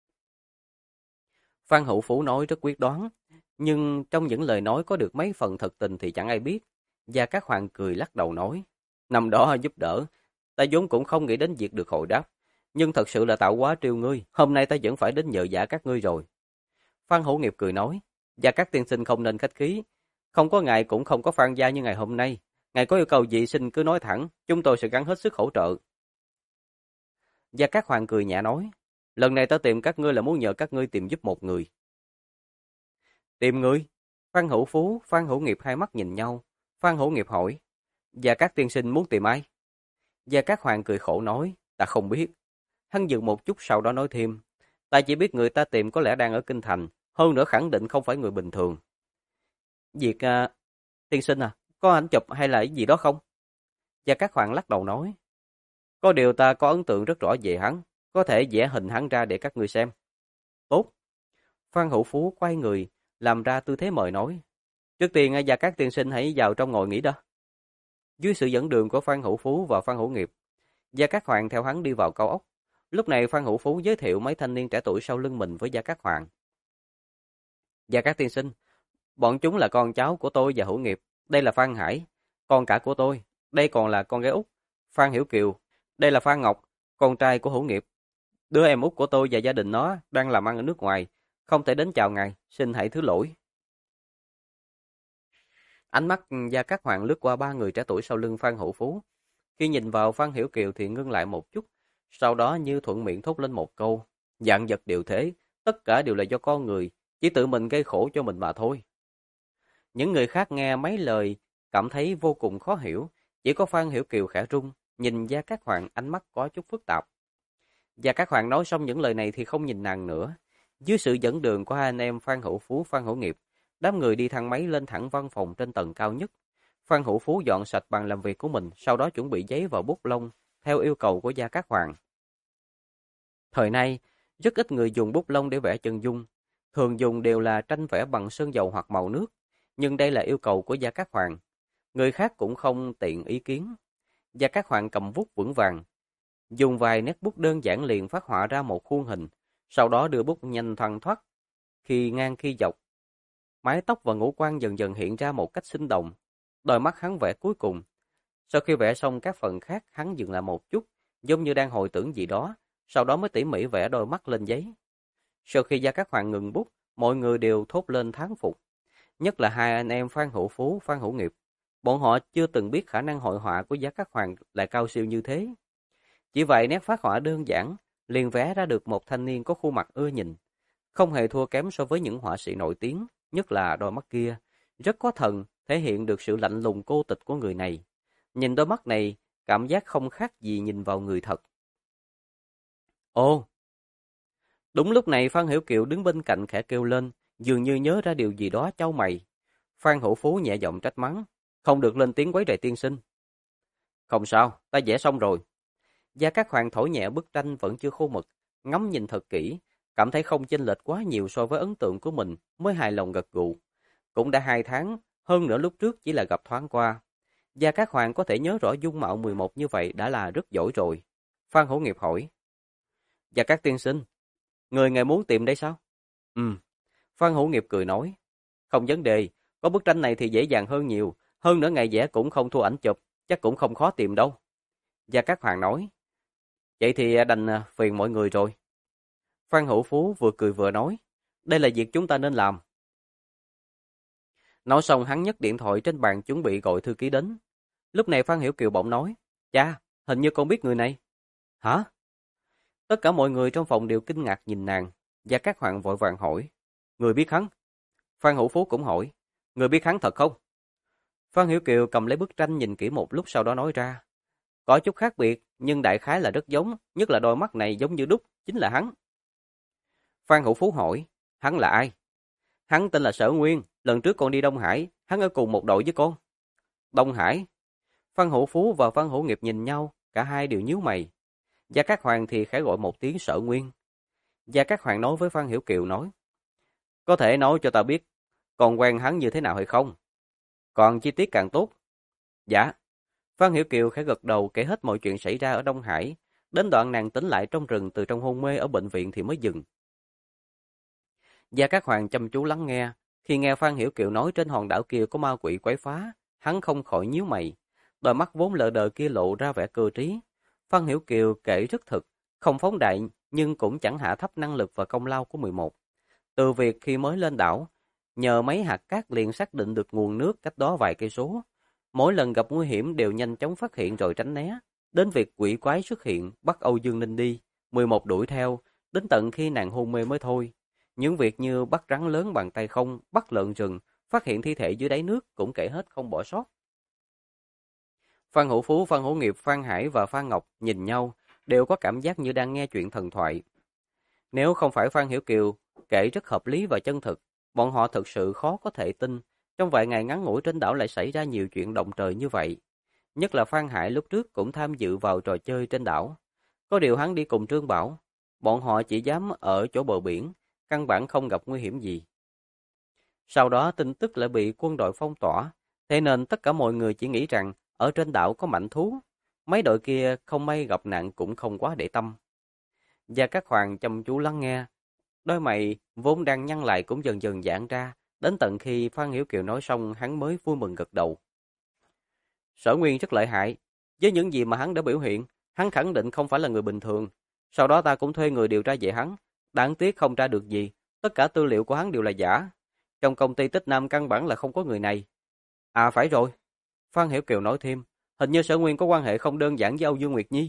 Phan Hữu Phú nói rất quyết đoán, nhưng trong những lời nói có được mấy phần thật tình thì chẳng ai biết. Gia Cát Hoàng cười lắc đầu nói, năm đó giúp đỡ, ta vốn cũng không nghĩ đến việc được hồi đáp, nhưng thật sự là tạo quá trêu ngươi, hôm nay ta vẫn phải đến nhờ vả các ngươi rồi. Phan Hữu Nghiệp cười nói, Gia Cát tiên sinh không nên khách khí, không có ngài cũng không có Phan gia như ngày hôm nay, ngài có yêu cầu gì xin cứ nói thẳng, chúng tôi sẽ gắng hết sức hỗ trợ. Gia Cát Hoàng cười nhẹ nói, lần này ta tìm các ngươi là muốn nhờ các ngươi tìm giúp một người. Tìm người? Phan Hữu Phú, Phan Hữu Nghiệp hai mắt nhìn nhau. Phan Hữu Nghiệp hỏi, Gia Cát tiên sinh muốn tìm ai? Gia Cát Hoàng cười khổ nói, ta không biết. Hắn dừng một chút sau đó nói thêm, ta chỉ biết người ta tìm có lẽ đang ở Kinh Thành, hơn nữa khẳng định không phải người bình thường. Việc, tiên sinh à, có ảnh chụp hay là gì đó không? Gia Cát Hoàng lắc đầu nói, có điều ta có ấn tượng rất rõ về hắn, có thể vẽ hình hắn ra để các ngươi xem. Tốt. Phan Hữu Phú quay người, làm ra tư thế mời nói, trước tiên Gia Cát tiên sinh hãy vào trong ngồi nghỉ đó. Dưới sự dẫn đường của Phan Hữu Phú và Phan Hữu Nghiệp, Gia Cát Hoàng theo hắn đi vào cao ốc. Lúc này Phan Hữu Phú giới thiệu mấy thanh niên trẻ tuổi sau lưng mình với Gia Cát Hoàng. Gia Cát tiên sinh, bọn chúng là con cháu của tôi và Hữu Nghiệp, đây là Phan Hải, con cả của tôi, đây còn là con gái út, Phan Hiểu Kiều, đây là Phan Ngọc, con trai của Hữu Nghiệp. Đứa em út của tôi và gia đình nó đang làm ăn ở nước ngoài, không thể đến chào ngài, xin hãy thứ lỗi. Ánh mắt Gia Cát Hoàng lướt qua ba người trẻ tuổi sau lưng Phan Hữu Phú. Khi nhìn vào Phan Hiểu Kiều thì ngưng lại một chút, sau đó như thuận miệng thốt lên một câu, dạng vật đều thế, tất cả đều là do con người, chỉ tự mình gây khổ cho mình mà thôi. Những người khác nghe mấy lời, cảm thấy vô cùng khó hiểu, chỉ có Phan Hiểu Kiều khẽ run, nhìn Gia Cát Hoàng ánh mắt có chút phức tạp. Gia Cát Hoàng nói xong những lời này thì không nhìn nàng nữa. Dưới sự dẫn đường của hai anh em Phan Hữu Phú, Phan Hữu Nghiệp, đám người đi thang máy lên thẳng văn phòng trên tầng cao nhất. Phan Hữu Phú dọn sạch bàn làm việc của mình, sau đó chuẩn bị giấy và bút lông, theo yêu cầu của Gia Cát Hoàng. Thời nay, rất ít người dùng bút lông để vẽ chân dung, thường dùng đều là tranh vẽ bằng sơn dầu hoặc màu nước, nhưng đây là yêu cầu của Gia Cát Hoàng. Người khác cũng không tiện ý kiến. Gia Cát Hoàng cầm bút vững vàng, dùng vài nét bút đơn giản liền phát họa ra một khuôn hình, sau đó đưa bút nhanh thoăn thoắt, khi ngang khi dọc. Mái tóc và ngũ quan dần dần hiện ra một cách sinh động. Đôi mắt hắn vẽ cuối cùng. Sau khi vẽ xong các phần khác, hắn dừng lại một chút, giống như đang hồi tưởng gì đó, sau đó mới tỉ mỉ vẽ đôi mắt lên giấy. Sau khi Gia Cát Hoàng ngừng bút, mọi người đều thốt lên thán phục. Nhất là hai anh em Phan Hữu Phú, Phan Hữu Nghiệp. Bọn họ chưa từng biết khả năng hội họa của Gia Cát Hoàng lại cao siêu như thế. Chỉ vậy nét phác họa đơn giản, liền vẽ ra được một thanh niên có khuôn mặt ưa nhìn. Không hề thua kém so với những họa sĩ nổi tiếng, nhất là đôi mắt kia. Rất có thần, thể hiện được sự lạnh lùng cô tịch của người này. Nhìn đôi mắt này, cảm giác không khác gì nhìn vào người thật. Ồ! Đúng lúc này Phan Hiểu Kiều đứng bên cạnh khẽ kêu lên, dường như nhớ ra điều gì đó chau mày. Phan Hữu Phú nhẹ giọng trách mắng, không được lên tiếng quấy rầy tiên sinh. Không sao, ta vẽ xong rồi. Gia Cát Hoàng thổi nhẹ bức tranh vẫn chưa khô mực, ngắm nhìn thật kỹ, cảm thấy không chênh lệch quá nhiều so với ấn tượng của mình, mới hài lòng gật gù. Cũng đã 2 tháng, hơn nữa lúc trước chỉ là gặp thoáng qua. Gia Cát Hoàng có thể nhớ rõ dung mạo 11 như vậy đã là rất giỏi rồi. Phan Hữu Nghiệp hỏi. Gia Cát tiên sinh, người ngài muốn tìm đây sao? Phan Hữu Nghiệp cười nói. Không vấn đề, có bức tranh này thì dễ dàng hơn nhiều, hơn nữa ngài vẽ cũng không thua ảnh chụp, chắc cũng không khó tìm đâu. Gia Cát Hoàng nói. Vậy thì đành phiền mọi người rồi. Phan Hữu Phú vừa cười vừa nói. Đây là việc chúng ta nên làm. Nói xong hắn nhấc điện thoại trên bàn chuẩn bị gọi thư ký đến. Lúc này Phan Hiểu Kiều bỗng nói. Cha, hình như con biết người này. Hả? Tất cả mọi người trong phòng đều kinh ngạc nhìn nàng. Gia Cát Hoàng vội vàng hỏi. Người biết hắn? Phan Hữu Phú cũng hỏi. Người biết hắn thật không? Phan Hiểu Kiều cầm lấy bức tranh nhìn kỹ một lúc sau đó nói ra. Có chút khác biệt, nhưng đại khái là rất giống, nhất là đôi mắt này giống như đúc, chính là hắn. Phan Hữu Phú hỏi, hắn là ai? Hắn tên là Sở Nguyên, lần trước con đi Đông Hải, hắn ở cùng một đội với con. Đông Hải? Phan Hữu Phú và Phan Hữu Nghiệp nhìn nhau, cả hai đều nhíu mày. Gia Cát Hoàng thì khẽ gọi một tiếng Sở Nguyên. Gia Cát Hoàng nói với Phan Hiểu Kiều nói, có thể nói cho ta biết, con quen hắn như thế nào hay không? Còn chi tiết càng tốt. Dạ. Phan Hiểu Kiều khẽ gật đầu kể hết mọi chuyện xảy ra ở Đông Hải, đến đoạn nàng tỉnh lại trong rừng từ trong hôn mê ở bệnh viện thì mới dừng. Gia Cát Hoàng chăm chú lắng nghe, khi nghe Phan Hiểu Kiều nói trên hòn đảo kia có ma quỷ quấy phá, hắn không khỏi nhíu mày, đôi mắt vốn lờ đờ kia lộ ra vẻ cơ trí. Phan Hiểu Kiều kể rất thực, không phóng đại nhưng cũng chẳng hạ thấp năng lực và công lao của 11. Từ việc khi mới lên đảo, nhờ mấy hạt cát liền xác định được nguồn nước cách đó vài cây số. Mỗi lần gặp nguy hiểm đều nhanh chóng phát hiện rồi tránh né. Đến việc quỷ quái xuất hiện, bắt Âu Dương Ninh đi, 11 đuổi theo, đến tận khi nàng hôn mê mới thôi. Những việc như bắt rắn lớn bằng tay không, bắt lợn rừng, phát hiện thi thể dưới đáy nước cũng kể hết không bỏ sót. Phan Hữu Phú, Phan Hữu Nghiệp, Phan Hải và Phan Ngọc nhìn nhau, đều có cảm giác như đang nghe chuyện thần thoại. Nếu không phải Phan Hiểu Kiều kể rất hợp lý và chân thực, bọn họ thực sự khó có thể tin, trong vài ngày ngắn ngủi trên đảo lại xảy ra nhiều chuyện động trời như vậy. Nhất là Phan Hải lúc trước cũng tham dự vào trò chơi trên đảo. Có điều hắn đi cùng Trương Bảo, bọn họ chỉ dám ở chỗ bờ biển, căn bản không gặp nguy hiểm gì. Sau đó tin tức lại bị quân đội phong tỏa, thế nên tất cả mọi người chỉ nghĩ rằng ở trên đảo có mạnh thú. Mấy đội kia không may gặp nạn cũng không quá để tâm. Gia Cát Hoàng chăm chú lắng nghe, đôi mày vốn đang nhăn lại cũng dần dần giãn ra, đến tận khi Phan Hiểu Kiều nói xong hắn mới vui mừng gật đầu. Sở Nguyên rất lợi hại, với những gì mà hắn đã biểu hiện, hắn khẳng định không phải là người bình thường. Sau đó ta cũng thuê người điều tra về hắn. Đáng tiếc không tra được gì. Tất cả tư liệu của hắn đều là giả. Trong công ty Tích Nam căn bản là không có người này. À phải rồi. Phan Hiểu Kiều nói thêm. Hình như Sở Nguyên có quan hệ không đơn giản với Âu Dương Nguyệt Nhi.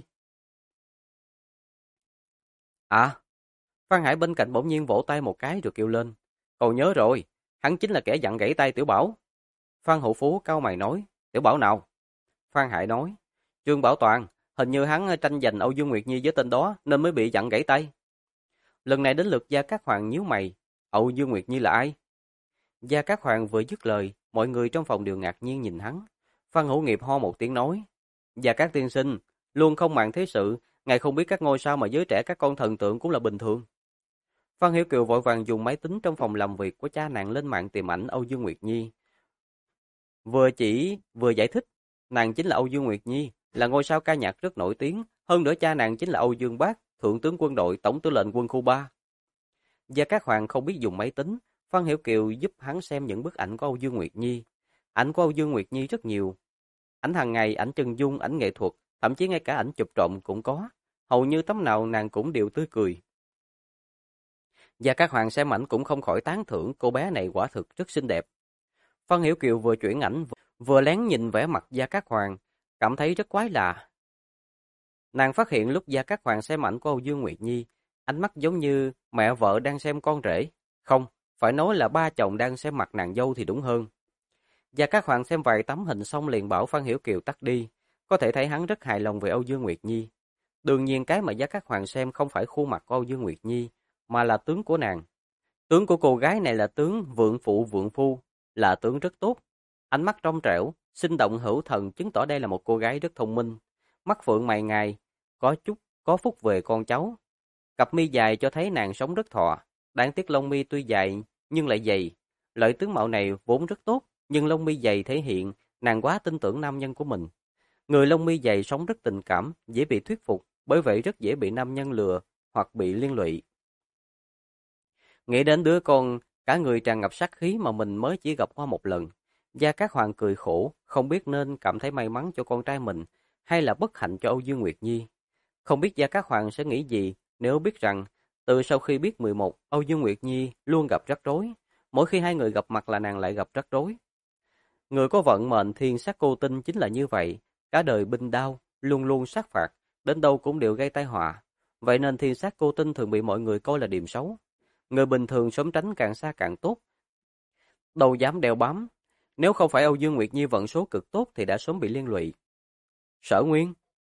À, Phan Hải bên cạnh bỗng nhiên vỗ tay một cái rồi kêu lên. Cậu nhớ rồi, hắn chính là kẻ dặn gãy tay Tiểu Bảo. Phan Hữu Phú cau mày nói, Tiểu Bảo nào? Phan Hải nói, Trương Bảo Toàn, hình như hắn tranh giành Âu Dương Nguyệt Nhi với tên đó nên mới bị dặn gãy tay. Lần này đến lượt Gia Cát Hoàng nhíu mày, Âu Dương Nguyệt Nhi là ai? Gia Cát Hoàng vừa dứt lời, mọi người trong phòng đều ngạc nhiên nhìn hắn. Phan Hữu Nghiệp ho một tiếng nói, Gia Cát tiên sinh, luôn không màng thế sự, ngài không biết các ngôi sao mà giới trẻ các con thần tượng cũng là bình thường. Phan Hiểu Kiều vội vàng dùng máy tính trong phòng làm việc của cha nàng lên mạng tìm ảnh Âu Dương Nguyệt Nhi. Vừa giải thích, nàng chính là Âu Dương Nguyệt Nhi, là ngôi sao ca nhạc rất nổi tiếng, hơn nữa cha nàng chính là Âu Dương Bác, thượng tướng quân đội, tổng tư lệnh quân khu 3. Gia Cát Hoàng không biết dùng máy tính, Phan Hiểu Kiều giúp hắn xem những bức ảnh của Âu Dương Nguyệt Nhi. Ảnh của Âu Dương Nguyệt Nhi rất nhiều, ảnh hàng ngày, ảnh chân dung, ảnh nghệ thuật, thậm chí ngay cả ảnh chụp trộm cũng có, hầu như tấm nào nàng cũng đều tươi cười. Gia Cát Hoàng xem ảnh cũng không khỏi tán thưởng cô bé này quả thực rất xinh đẹp. Phan Hiểu Kiều vừa chuyển ảnh vừa lén nhìn vẻ mặt Gia Cát Hoàng, cảm thấy rất quái lạ. Nàng phát hiện lúc Gia Cát Hoàng xem ảnh của Âu Dương Nguyệt Nhi, ánh mắt giống như mẹ vợ đang xem con rể. Không, phải nói là ba chồng đang xem mặt nàng dâu thì đúng hơn. Gia Cát Hoàng xem vài tấm hình xong liền bảo Phan Hiểu Kiều tắt đi, có thể thấy hắn rất hài lòng về Âu Dương Nguyệt Nhi. Đương nhiên cái mà Gia Cát Hoàng xem không phải khuôn mặt của Âu Dương Nguyệt Nhi, mà là tướng của nàng. Tướng của cô gái này là tướng vượng phụ vượng phu, là tướng rất tốt. Ánh mắt trong trẻo, sinh động hữu thần chứng tỏ đây là một cô gái rất thông minh. Mắt phượng mày ngài, có phúc về con cháu. Cặp mi dài cho thấy nàng sống rất thọ, đáng tiếc lông mi tuy dài nhưng lại dày. Lợi tướng mạo này vốn rất tốt, nhưng lông mi dày thể hiện nàng quá tin tưởng nam nhân của mình. Người lông mi dày sống rất tình cảm, dễ bị thuyết phục, bởi vậy rất dễ bị nam nhân lừa hoặc bị liên lụy. Nghĩ đến đứa con cả người tràn ngập sát khí mà mình mới chỉ gặp qua một lần, Gia Cát Hoàng cười khổ, không biết nên cảm thấy may mắn cho con trai mình hay là bất hạnh cho Âu Dương Nguyệt Nhi. Không biết Gia Cát Hoàng sẽ nghĩ gì nếu biết rằng từ sau khi biết 11, Âu Dương Nguyệt Nhi luôn gặp rắc rối. Mỗi khi hai người gặp mặt là nàng lại gặp rắc rối. Người có vận mệnh thiên sát cô tinh chính là như vậy, cả đời binh đao, luôn luôn sát phạt, đến đâu cũng đều gây tai họa. Vậy nên thiên sát cô tinh thường bị mọi người coi là điểm xấu. Người bình thường sớm tránh càng xa càng tốt. Đâu dám đeo bám. Nếu không phải Âu Dương Nguyệt Nhi vận số cực tốt thì đã sớm bị liên lụy. Sở Nguyên.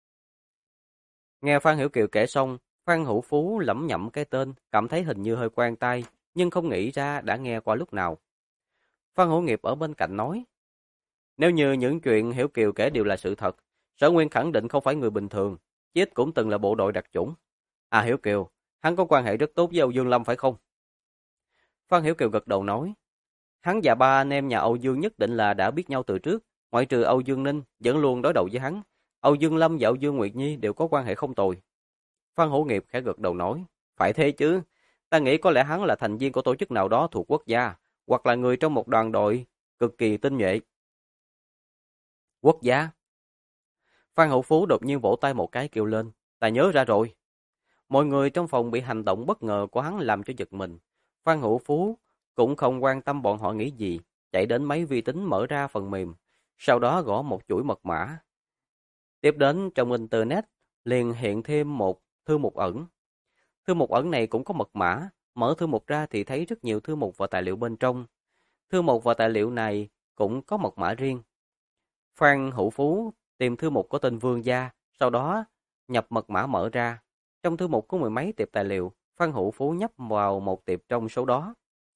Nghe Phan Hiểu Kiều kể xong, Phan Hữu Phú lẩm nhẩm cái tên, cảm thấy hình như hơi quen tai, nhưng không nghĩ ra đã nghe qua lúc nào. Phan Hữu Nghiệp ở bên cạnh nói, nếu như những chuyện Hiểu Kiều kể đều là sự thật, Sở Nguyên khẳng định không phải người bình thường, chết cũng từng là bộ đội đặc chủng. À Hiểu Kiều, hắn có quan hệ rất tốt với Âu Dương Lâm phải không? Phan Hiểu Kiều gật đầu nói, hắn và ba anh em nhà Âu Dương nhất định là đã biết nhau từ trước, ngoại trừ Âu Dương Ninh vẫn luôn đối đầu với hắn. Âu Dương Lâm và Âu Dương Nguyệt Nhi đều có quan hệ không tồi. Phan Hữu Nghiệp khẽ gật đầu nói, phải thế chứ, ta nghĩ có lẽ hắn là thành viên của tổ chức nào đó thuộc quốc gia, hoặc là người trong một đoàn đội cực kỳ tinh nhuệ. Quốc gia? Phan Hữu Phú đột nhiên vỗ tay một cái kêu lên, ta nhớ ra rồi. Mọi người trong phòng bị hành động bất ngờ của hắn làm cho giật mình. Phan Hữu Phú cũng không quan tâm bọn họ nghĩ gì, chạy đến máy vi tính mở ra phần mềm, sau đó gõ một chuỗi mật mã. Tiếp đến trong Internet liền hiện thêm một thư mục ẩn. Thư mục ẩn này cũng có mật mã, mở thư mục ra thì thấy rất nhiều thư mục và tài liệu bên trong. Thư mục và tài liệu này cũng có mật mã riêng. Phan Hữu Phú tìm thư mục có tên Vương Gia, sau đó nhập mật mã mở ra. Trong thư mục có mười mấy tiệp tài liệu, Phan Hữu Phú nhấp vào một tiệp trong số đó.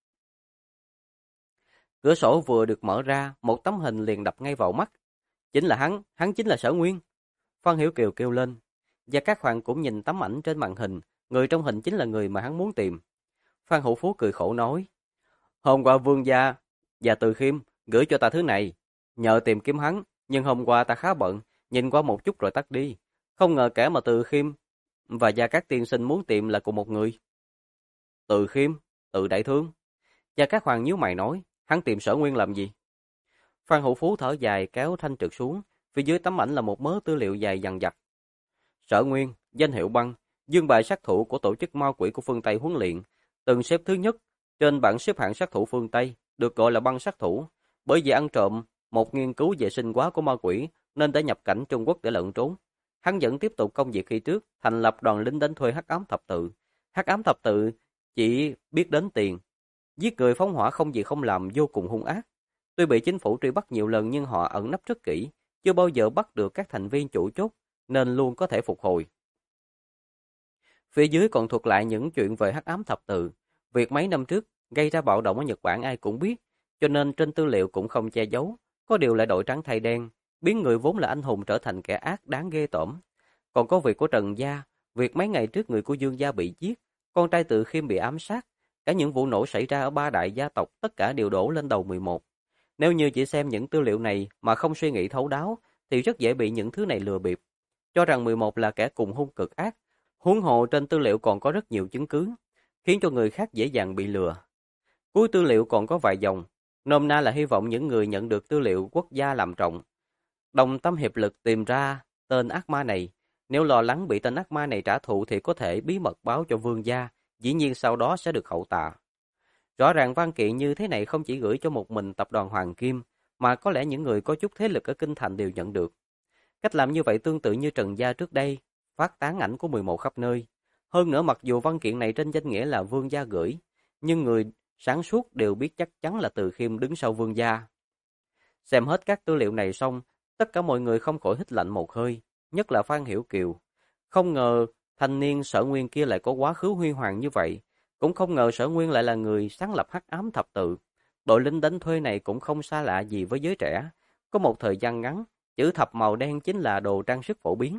Cửa sổ vừa được mở ra, một tấm hình liền đập ngay vào mắt. Chính là hắn chính là Sở Nguyên. Phan Hiểu Kiều kêu lên. Và các hoàng cũng nhìn tấm ảnh trên màn hình, người trong hình chính là người mà hắn muốn tìm. Phan Hữu Phú cười khổ nói, hôm qua Vương Gia và Từ Khiêm gửi cho ta thứ này, nhờ tìm kiếm hắn, nhưng hôm qua ta khá bận, nhìn qua một chút rồi tắt đi. Không ngờ kẻ mà Từ Khiêm và Gia Cát tiên sinh muốn tìm là cùng một người. Từ Khiêm, Từ Đại Thương. Gia Cát Hoàng nhíu mày nói, hắn tìm Sở Nguyên làm gì? Phan Hữu Phú thở dài kéo thanh trượt xuống, phía dưới tấm ảnh là một mớ tư liệu dài dằng dặc. Sở Nguyên, danh hiệu Băng, Dương bài sát thủ của tổ chức ma quỷ của phương Tây huấn luyện, từng xếp thứ nhất trên bảng xếp hạng sát thủ phương Tây, được gọi là băng sát thủ, bởi vì ăn trộm một nghiên cứu về sinh hóa của ma quỷ nên đã nhập cảnh Trung Quốc để lẩn trốn. Hắn vẫn tiếp tục công việc khi trước, thành lập đoàn lính đánh thuê Hắc ám thập tự. Hắc ám thập tự chỉ biết đến tiền, giết người phóng hỏa không gì không làm, vô cùng hung ác. Tuy bị chính phủ truy bắt nhiều lần nhưng họ ẩn nấp rất kỹ, chưa bao giờ bắt được các thành viên chủ chốt nên luôn có thể phục hồi. Phía dưới còn thuật lại những chuyện về Hắc ám thập tự, việc mấy năm trước gây ra bạo động ở Nhật Bản ai cũng biết, cho nên trên tư liệu cũng không che giấu, có điều lại đổi trắng thay đen, biến người vốn là anh hùng trở thành kẻ ác đáng ghê tởm. Còn có việc của Trần Gia, việc mấy ngày trước người của Dương Gia bị giết, con trai Từ Khiêm bị ám sát, cả những vụ nổ xảy ra ở ba đại gia tộc tất cả đều đổ lên đầu 11. Nếu như chỉ xem những tư liệu này mà không suy nghĩ thấu đáo, thì rất dễ bị những thứ này lừa bịp, cho rằng 11 là kẻ cùng hung cực ác. Huống hồ trên tư liệu còn có rất nhiều chứng cứ, khiến cho người khác dễ dàng bị lừa. Cuối tư liệu còn có vài dòng, nôm na là hy vọng những người nhận được tư liệu quốc gia làm trọng, đồng tâm hiệp lực tìm ra tên ác ma này. Nếu lo lắng bị tên ác ma này trả thù thì có thể bí mật báo cho vương gia, dĩ nhiên sau đó sẽ được hậu tạ. Rõ ràng văn kiện như thế này không chỉ gửi cho một mình tập đoàn Hoàng Kim, mà có lẽ những người có chút thế lực ở Kinh Thành đều nhận được. Cách làm như vậy tương tự như Trần Gia trước đây, phát tán ảnh của 11 khắp nơi. Hơn nữa mặc dù văn kiện này trên danh nghĩa là vương gia gửi, nhưng người sáng suốt đều biết chắc chắn là Từ Khiêm đứng sau vương gia. Xem hết các tư liệu này xong, tất cả mọi người không khỏi hít lạnh một hơi, nhất là Phan Hiểu Kiều. Không ngờ thanh niên Sở Nguyên kia lại có quá khứ huy hoàng như vậy, cũng không ngờ Sở Nguyên lại là người sáng lập Hắc ám thập tự. Đội lính đánh thuê này cũng không xa lạ gì với giới trẻ, có một thời gian ngắn, chữ thập màu đen chính là đồ trang sức phổ biến.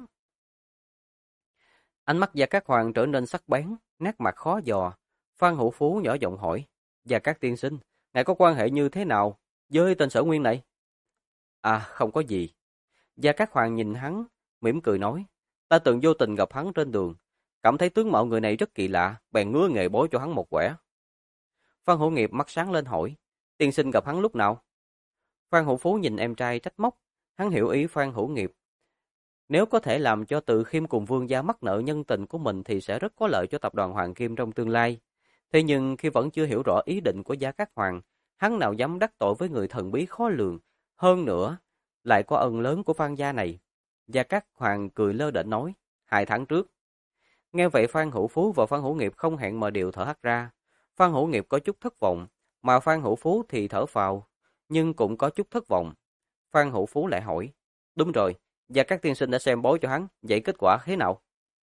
Ánh mắt Gia Cát Hoàng trở nên sắc bén, nét mặt khó dò. Phan Hữu Phú nhỏ giọng hỏi, Gia Cát tiên sinh, ngài có quan hệ như thế nào với tên Sở Nguyên này? À, không có gì. Gia Cát Hoàng nhìn hắn, mỉm cười nói, ta từng vô tình gặp hắn trên đường, cảm thấy tướng mạo người này rất kỳ lạ, bèn ngứa nghề bối cho hắn một quẻ. Phan Hữu Nghiệp mắt sáng lên hỏi, tiên sinh gặp hắn lúc nào? Phan Hữu Phú nhìn em trai trách móc, hắn hiểu ý Phan Hữu Nghiệp. Nếu có thể làm cho Từ Khiêm cùng vương gia mắc nợ nhân tình của mình thì sẽ rất có lợi cho tập đoàn Hoàng Kim trong tương lai. Thế nhưng khi vẫn chưa hiểu rõ ý định của Gia Cát Hoàng, hắn nào dám đắc tội với người thần bí khó lường, hơn nữa lại có ân lớn của Phan gia này. Gia Cát Hoàng cười lơ đễnh nói, 2 tháng trước. Nghe vậy Phan Hữu Phú và Phan Hữu Nghiệp không hẹn mà đều thở hắt ra. Phan Hữu Nghiệp có chút thất vọng, mà Phan Hữu Phú thì thở phào, nhưng cũng có chút thất vọng. Phan Hữu Phú lại hỏi, đúng rồi, Gia Cát tiên sinh đã xem bói cho hắn, vậy kết quả thế nào?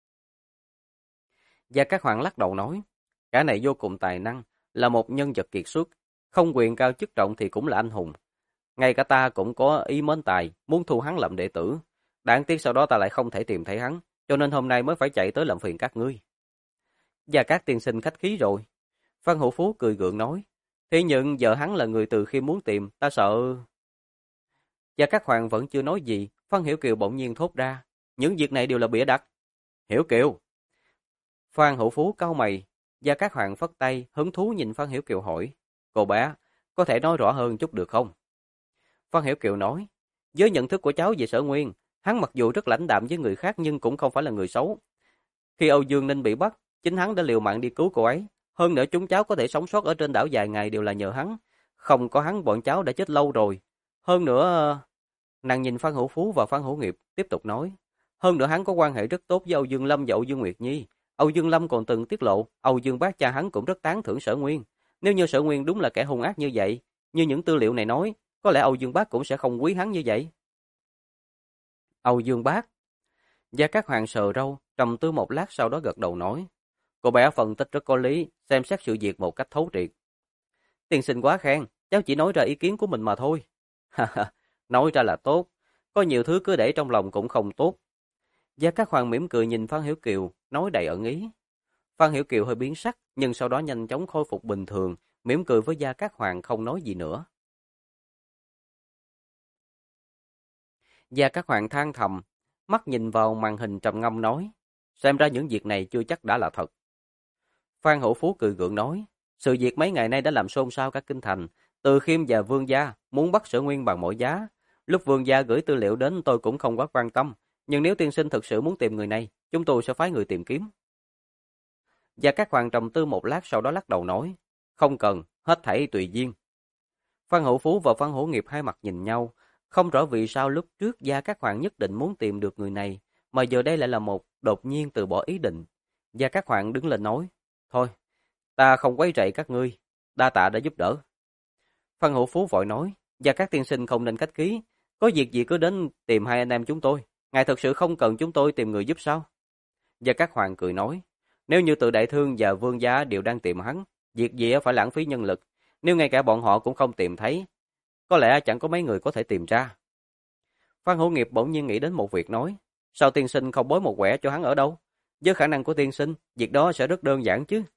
Gia Cát Hoàng lắc đầu nói, gã này vô cùng tài năng, là một nhân vật kiệt xuất, không quyền cao chức trọng thì cũng là anh hùng. Ngay cả ta cũng có ý mến tài, muốn thu hắn làm đệ tử. Đáng tiếc sau đó ta lại không thể tìm thấy hắn, cho nên hôm nay mới phải chạy tới làm phiền các ngươi. Gia Cát tiên sinh khách khí rồi. Phan Hữu Phú cười gượng nói, thế nhưng giờ hắn là người Từ Khiêm muốn tìm, ta sợ. Gia Cát Hoàng vẫn chưa nói gì, Phan Hiểu Kiều bỗng nhiên thốt ra, những việc này đều là bịa đặt. Hiểu Kiều. Phan Hữu Phú cau mày, Gia Cát Hoàng phất tay, hứng thú nhìn Phan Hiểu Kiều hỏi, cô bé, có thể nói rõ hơn chút được không? Phan Hiểu Kiều nói, với nhận thức của cháu về Sở Nguyên, hắn mặc dù rất lãnh đạm với người khác nhưng cũng không phải là người xấu. Khi Âu Dương Ninh bị bắt, chính hắn đã liều mạng đi cứu cô ấy. Hơn nữa chúng cháu có thể sống sót ở trên đảo vài ngày đều là nhờ hắn. Không có hắn bọn cháu đã chết lâu rồi. Hơn nữa, nàng nhìn Phan Hữu Phú và Phan Hữu Nghiệp tiếp tục nói, hơn nữa hắn có quan hệ rất tốt với Âu Dương Lâm và Âu Dương Nguyệt Nhi. Âu Dương Lâm còn từng tiết lộ, Âu Dương Bác cha hắn cũng rất tán thưởng Sở Nguyên. Nếu như Sở Nguyên đúng là kẻ hung ác như vậy, như những tư liệu này nói, có lẽ Âu Dương Bác cũng sẽ không quý hắn như vậy. Âu Dương Bác. Gia Cát Hoàng sờ râu, trầm tư một lát sau đó gật đầu nói, cô bé phân tích rất có lý, xem xét sự việc một cách thấu triệt. Tiên sinh quá khen, cháu chỉ nói ra ý kiến của mình mà thôi. Nói ra là tốt, có nhiều thứ cứ để trong lòng cũng không tốt. Gia Cát Hoàng mỉm cười nhìn Phan Hiểu Kiều, nói đầy ẩn ý. Phan Hiểu Kiều hơi biến sắc, nhưng sau đó nhanh chóng khôi phục bình thường, mỉm cười với Gia Cát Hoàng không nói gì nữa. Gia Cát Hoàng than thầm, mắt nhìn vào màn hình trầm ngâm nói, xem ra những việc này chưa chắc đã là thật. Phan Hữu Phú cười gượng nói, sự việc mấy ngày nay đã làm xôn xao cả kinh thành, Từ Khiêm và Vương gia muốn bắt Sở Nguyên bằng mọi giá. Lúc Vương gia gửi tư liệu đến tôi cũng không quá quan tâm, nhưng nếu tiên sinh thực sự muốn tìm người này, chúng tôi sẽ phái người tìm kiếm. Gia Cát Hoàng trầm tư một lát sau đó lắc đầu nói, không cần, hết thảy tùy duyên. Phan Hữu Phú và Phan Hữu Nghiệp hai mặt nhìn nhau, không rõ vì sao lúc trước Gia Cát Hoàng nhất định muốn tìm được người này, mà giờ đây lại là một đột nhiên từ bỏ ý định. Gia Cát Hoàng đứng lên nói, thôi, ta không quấy rầy các ngươi, đa tạ đã giúp đỡ. Phan Hữu Phú vội nói, Gia Cát tiên sinh không nên khách khí, có việc gì cứ đến tìm hai anh em chúng tôi, ngài thật sự không cần chúng tôi tìm người giúp sao? Gia Cát Hoàng cười nói, nếu như tự đại thương và vương gia đều đang tìm hắn, việc gì phải lãng phí nhân lực, nếu ngay cả bọn họ cũng không tìm thấy, có lẽ chẳng có mấy người có thể tìm ra. Phan Hữu Nghiệp bỗng nhiên nghĩ đến một việc nói, sao tiên sinh không bối một quẻ cho hắn ở đâu? Với khả năng của tiên sinh, việc đó sẽ rất đơn giản chứ.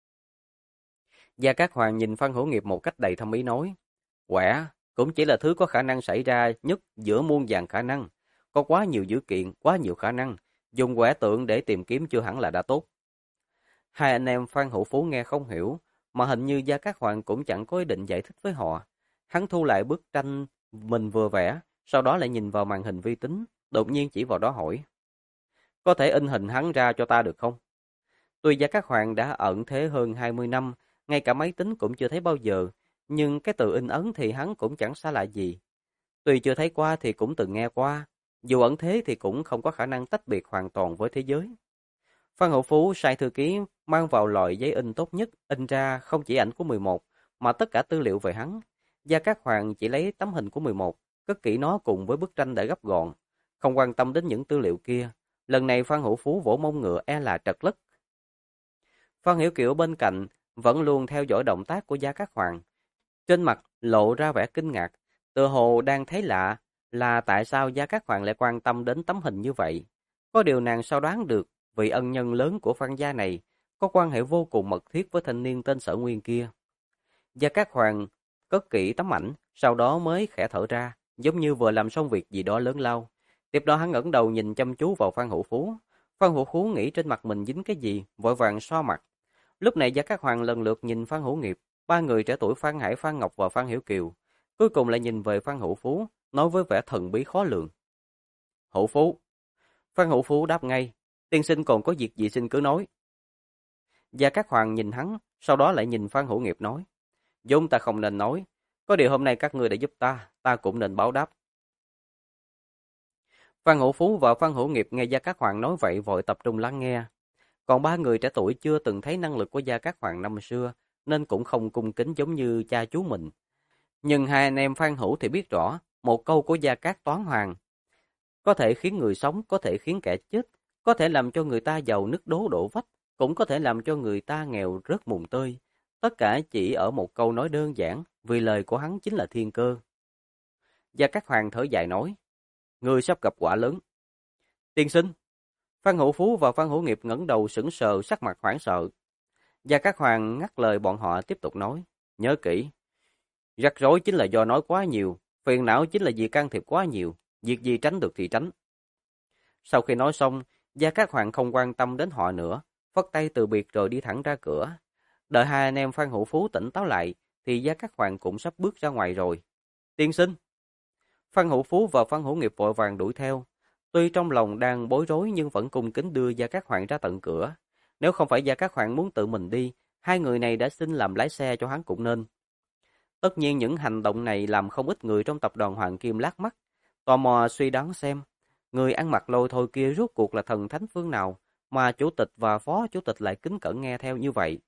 Gia Cát Hoàng nhìn Phan Hữu Nghiệp một cách đầy thâm ý nói, quẻ cũng chỉ là thứ có khả năng xảy ra nhất giữa muôn vàn khả năng. Có quá nhiều dữ kiện, quá nhiều khả năng, dùng quẻ tượng để tìm kiếm chưa hẳn là đã tốt. Hai anh em Phan Hữu Phú nghe không hiểu, mà hình như Gia Cát Hoàng cũng chẳng có ý định giải thích với họ. Hắn thu lại bức tranh mình vừa vẽ, sau đó lại nhìn vào màn hình vi tính, đột nhiên chỉ vào đó hỏi. Có thể in hình hắn ra cho ta được không? Tuy Gia Cát Hoàng đã ẩn thế hơn 20 năm, ngay cả máy tính cũng chưa thấy bao giờ, nhưng cái từ in ấn thì hắn cũng chẳng xa lạ gì. Tuy chưa thấy qua thì cũng từng nghe qua, dù ẩn thế thì cũng không có khả năng tách biệt hoàn toàn với thế giới. Phan Hữu Phú sai thư ký mang vào loại giấy in tốt nhất, in ra không chỉ ảnh của 11, mà tất cả tư liệu về hắn. Gia Cát Hoàng chỉ lấy tấm hình của 11, cất kỹ nó cùng với bức tranh đã gấp gọn, không quan tâm đến những tư liệu kia. Lần này Phan Hữu Phú vỗ mông ngựa e là trật lất. Phan Hiểu Kiều bên cạnh vẫn luôn theo dõi động tác của Gia Cát Hoàng. Trên mặt lộ ra vẻ kinh ngạc, tựa hồ đang thấy lạ là tại sao Gia Cát Hoàng lại quan tâm đến tấm hình như vậy. Có điều nàng sao đoán được vị ân nhân lớn của Phan gia này có quan hệ vô cùng mật thiết với thanh niên tên Sở Nguyên kia. Gia Cát Hoàng cất kỹ tấm ảnh, sau đó mới khẽ thở ra, giống như vừa làm xong việc gì đó lớn lao. Tiếp đó hắn ngẩng đầu nhìn chăm chú vào Phan Hữu Phú. Phan Hữu Phú nghĩ trên mặt mình dính cái gì, vội vàng xoa mặt. Lúc này Gia Cát Hoàng lần lượt nhìn Phan Hữu Nghiệp, ba người trẻ tuổi Phan Hải, Phan Ngọc và Phan Hiểu Kiều. Cuối cùng lại nhìn về Phan Hữu Phú, nói với vẻ thần bí khó lường. Hữu Phú. Phan Hữu Phú đáp ngay, tiên sinh còn có việc gì xin cứ nói. Gia Cát Hoàng nhìn hắn, sau đó lại nhìn Phan Hữu Nghiệp nói, vốn ta không nên nói, có điều hôm nay các ngươi đã giúp ta cũng nên báo đáp. Phan Hữu Phú và Phan Hữu Nghiệp nghe Gia Cát Hoàng nói vậy vội tập trung lắng nghe. Còn ba người trẻ tuổi chưa từng thấy năng lực của Gia Cát Hoàng năm xưa, nên cũng không cung kính giống như cha chú mình. Nhưng hai anh em Phan Hữu thì biết rõ, một câu của Gia Cát Toán Hoàng có thể khiến người sống, có thể khiến kẻ chết, có thể làm cho người ta giàu nứt đố đổ vách, cũng có thể làm cho người ta nghèo rớt mùng tơi. Tất cả chỉ ở một câu nói đơn giản, vì lời của hắn chính là thiên cơ. Gia Cát Hoàng thở dài nói, ngươi sắp gặp quả lớn. Tiên sinh. Phan Hữu Phú và Phan Hữu Nghiệp ngẩng đầu sững sờ, sắc mặt hoảng sợ. Gia Cát Hoàng ngắt lời bọn họ tiếp tục nói, nhớ kỹ, rắc rối chính là do nói quá nhiều, phiền não chính là vì can thiệp quá nhiều, việc gì tránh được thì tránh. Sau khi nói xong, Gia Cát Hoàng không quan tâm đến họ nữa, phất tay từ biệt rồi đi thẳng ra cửa. Đợi hai anh em Phan Hữu Phú tỉnh táo lại, thì Gia Cát Hoàng cũng sắp bước ra ngoài rồi. Tiên sinh. Phan Hữu Phú và Phan Hữu Nghiệp vội vàng đuổi theo. Tuy trong lòng đang bối rối nhưng vẫn cung kính đưa Gia Cát Hoàng ra tận cửa. Nếu không phải Gia Cát Hoàng muốn tự mình đi, hai người này đã xin làm lái xe cho hắn cũng nên. Tất nhiên những hành động này làm không ít người trong tập đoàn Hoàng Kim lác mắt, tò mò suy đoán xem, người ăn mặc lôi thôi kia rốt cuộc là thần thánh phương nào mà chủ tịch và phó chủ tịch lại kính cẩn nghe theo như vậy.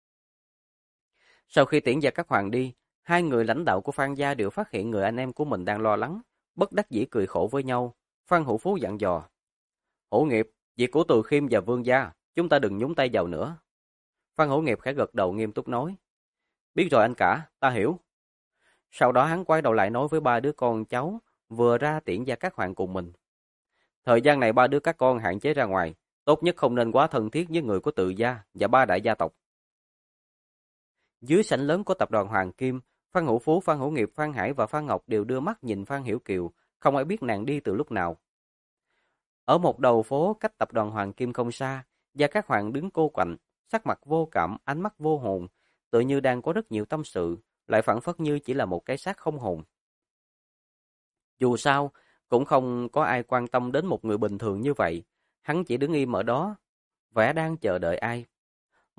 Sau khi tiễn Gia Cát Hoàng đi, hai người lãnh đạo của Phan gia đều phát hiện người anh em của mình đang lo lắng, bất đắc dĩ cười khổ với nhau. Phan Hữu Phú dặn dò, Hữu Nghiệp, việc của Từ Khiêm và Vương gia, chúng ta đừng nhúng tay vào nữa. Phan Hữu Nghiệp khẽ gật đầu nghiêm túc nói, biết rồi anh cả, ta hiểu. Sau đó hắn quay đầu lại nói với ba đứa con cháu vừa ra tiễn Gia Cát Hoàng cùng mình. Thời gian này ba đứa các con hạn chế ra ngoài, tốt nhất không nên quá thân thiết với người của Từ gia và ba đại gia tộc. Dưới sảnh lớn của tập đoàn Hoàng Kim, Phan Hữu Phú, Phan Hữu Nghiệp, Phan Hải và Phan Ngọc đều đưa mắt nhìn Phan Hiểu Kiều, không ai biết nàng đi từ lúc nào. Ở một đầu phố cách tập đoàn Hoàng Kim không xa, Gia Cát Hoàng đứng cô quạnh, sắc mặt vô cảm, ánh mắt vô hồn, tự như đang có rất nhiều tâm sự, lại phảng phất như chỉ là một cái xác không hồn. Dù sao, cũng không có ai quan tâm đến một người bình thường như vậy, hắn chỉ đứng im ở đó, vẻ đang chờ đợi ai.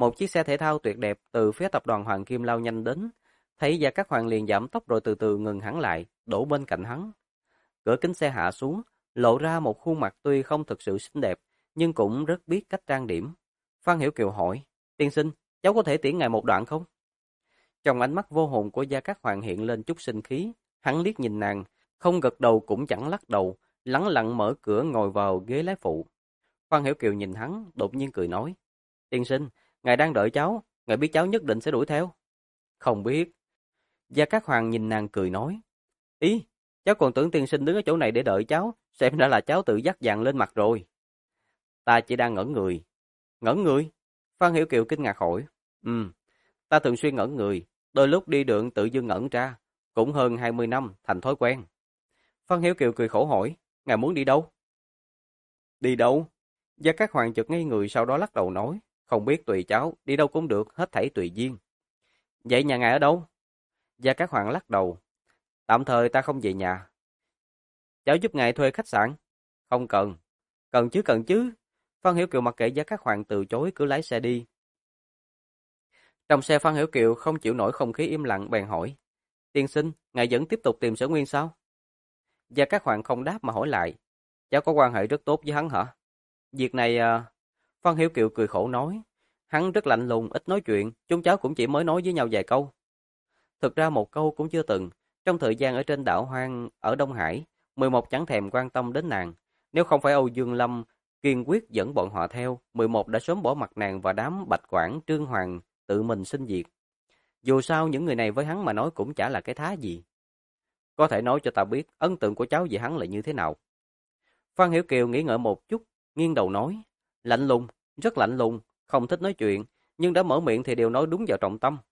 Một chiếc xe thể thao tuyệt đẹp từ phía tập đoàn Hoàng Kim lao nhanh đến, thấy Gia Cát Hoàng liền giảm tốc rồi từ từ ngừng hẳn lại, đổ bên cạnh hắn. Cửa kính xe hạ xuống, lộ ra một khuôn mặt tuy không thực sự xinh đẹp, nhưng cũng rất biết cách trang điểm. Phan Hiểu Kiều hỏi, tiên sinh, cháu có thể tiễn ngài một đoạn không? Trong ánh mắt vô hồn của Gia Cát Hoàng hiện lên chút sinh khí, hắn liếc nhìn nàng, không gật đầu cũng chẳng lắc đầu, lẳng lặng mở cửa ngồi vào ghế lái phụ. Phan Hiểu Kiều nhìn hắn, đột nhiên cười nói, tiên sinh, ngài đang đợi cháu, ngài biết cháu nhất định sẽ đuổi theo. Không biết. Gia Cát Hoàng nhìn nàng cười nói, ý, cháu còn tưởng tiên sinh đứng ở chỗ này để đợi cháu, xem ra là cháu tự dắt vàng lên mặt rồi. Ta chỉ đang ngẩn người. Ngẩn người? Phan Hiểu Kiều kinh ngạc hỏi. Ta thường xuyên ngẩn người, đôi lúc đi đường tự dưng ngẩn ra, cũng hơn 20 năm, thành thói quen. Phan Hiểu Kiều cười khổ hỏi, ngài muốn đi đâu? Đi đâu? Gia Cát Hoàng chợt ngây người sau đó lắc đầu nói, không biết tùy cháu, đi đâu cũng được, hết thảy tùy duyên. Vậy nhà ngài ở đâu? Gia Cát Hoàng lắc đầu, tạm thời ta không về nhà. Cháu giúp ngài thuê khách sạn? Không cần. Cần chứ. Phan Hiểu Kiều mặc kệ Gia Cát Hoàng từ chối cứ lái xe đi. Trong xe Phan Hiểu Kiều không chịu nổi không khí im lặng bèn hỏi, tiên sinh, ngài vẫn tiếp tục tìm Sở Nguyên sao? Gia Cát Hoàng không đáp mà hỏi lại, cháu có quan hệ rất tốt với hắn hả? Việc này Phan Hiểu Kiều cười khổ nói, hắn rất lạnh lùng, ít nói chuyện, chúng cháu cũng chỉ mới nói với nhau vài câu. Thực ra một câu cũng chưa từng, trong thời gian ở trên đảo hoang ở Đông Hải, 11 chẳng thèm quan tâm đến nàng. Nếu không phải Âu Dương Lâm kiên quyết dẫn bọn họ theo, 11 đã sớm bỏ mặt nàng và đám Bạch Quảng, Trương Hoàng tự mình xin việc. Dù sao những người này với hắn mà nói cũng chả là cái thá gì. Có thể nói cho ta biết ấn tượng của cháu về hắn là như thế nào? Phan Hiểu Kiều nghĩ ngợi một chút, nghiêng đầu nói, lạnh lùng, rất lạnh lùng, không thích nói chuyện, nhưng đã mở miệng thì đều nói đúng vào trọng tâm.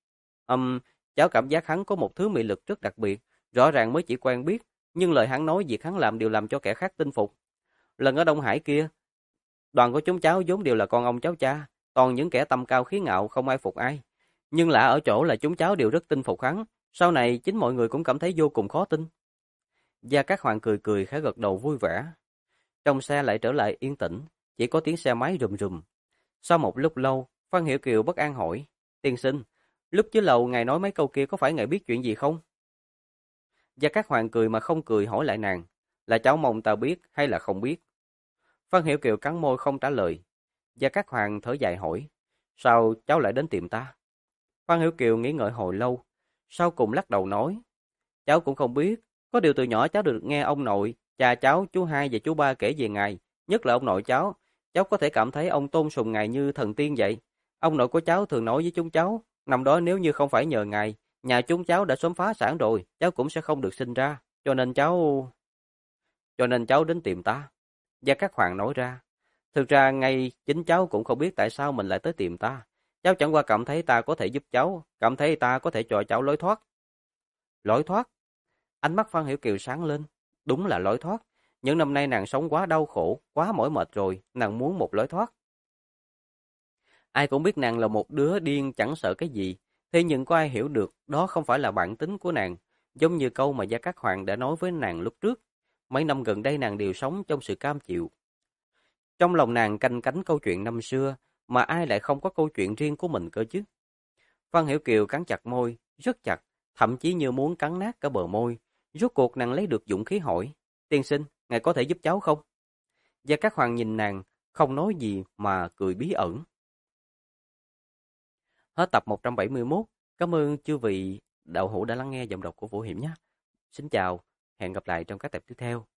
Cháu cảm giác hắn có một thứ mị lực rất đặc biệt, rõ ràng mới chỉ quen biết, nhưng lời hắn nói, việc hắn làm đều làm cho kẻ khác tin phục. Lần ở Đông Hải kia, đoàn của chúng cháu vốn đều là con ông cháu cha, toàn những kẻ tầm cao khí ngạo không ai phục ai. Nhưng lạ ở chỗ là chúng cháu đều rất tin phục hắn, sau này chính mọi người cũng cảm thấy vô cùng khó tin. Gia Cát Hoàng cười cười khẽ gật đầu vui vẻ. Trong xe lại trở lại yên tĩnh, chỉ có tiếng xe máy rùm rùm. Sau một lúc lâu, Phan Hiểu Kiều bất an hỏi, tiên sinh, lúc dưới lầu ngài nói mấy câu kia có phải ngài biết chuyện gì không? Gia Cát Hoàng cười mà không cười hỏi lại nàng, là cháu mong ta biết hay là không biết? Phan Hiểu Kiều cắn môi không trả lời. Gia Cát Hoàng thở dài hỏi, sao cháu lại đến tìm ta? Phan Hiểu Kiều nghĩ ngợi hồi lâu, sau cùng lắc đầu nói, cháu cũng không biết, có điều từ nhỏ cháu được nghe ông nội, cha cháu, chú hai và chú ba kể về ngài, nhất là ông nội cháu có thể cảm thấy ông tôn sùng ngài như thần tiên vậy. Ông nội của cháu thường nói với chúng cháu, năm đó nếu như không phải nhờ ngài, nhà chúng cháu đã sớm phá sản rồi, cháu cũng sẽ không được sinh ra, cho nên cháu đến tìm ta. Gia Cát Hoàng nói ra, thực ra ngay chính cháu cũng không biết tại sao mình lại tới tìm ta. Cháu chẳng qua cảm thấy ta có thể giúp cháu, cảm thấy ta có thể cho cháu lối thoát. Lối thoát? Ánh mắt Phan Hiểu Kiều sáng lên, đúng là lối thoát. Những năm nay nàng sống quá đau khổ, quá mỏi mệt rồi, nàng muốn một lối thoát. Ai cũng biết nàng là một đứa điên chẳng sợ cái gì, thế nhưng có ai hiểu được đó không phải là bản tính của nàng, giống như câu mà Gia Cát Hoàng đã nói với nàng lúc trước. Mấy năm gần đây nàng đều sống trong sự cam chịu. Trong lòng nàng canh cánh câu chuyện năm xưa, mà ai lại không có câu chuyện riêng của mình cơ chứ? Phan Hiểu Kiều cắn chặt môi, rất chặt, thậm chí như muốn cắn nát cả bờ môi. Rốt cuộc nàng lấy được dũng khí hỏi, tiên sinh, ngài có thể giúp cháu không? Gia Cát Hoàng nhìn nàng, không nói gì mà cười bí ẩn. Hết tập 171. Cảm ơn chư vị đạo hữu đã lắng nghe giọng đọc của Vũ Hiểm nhé. Xin chào, hẹn gặp lại trong các tập tiếp theo.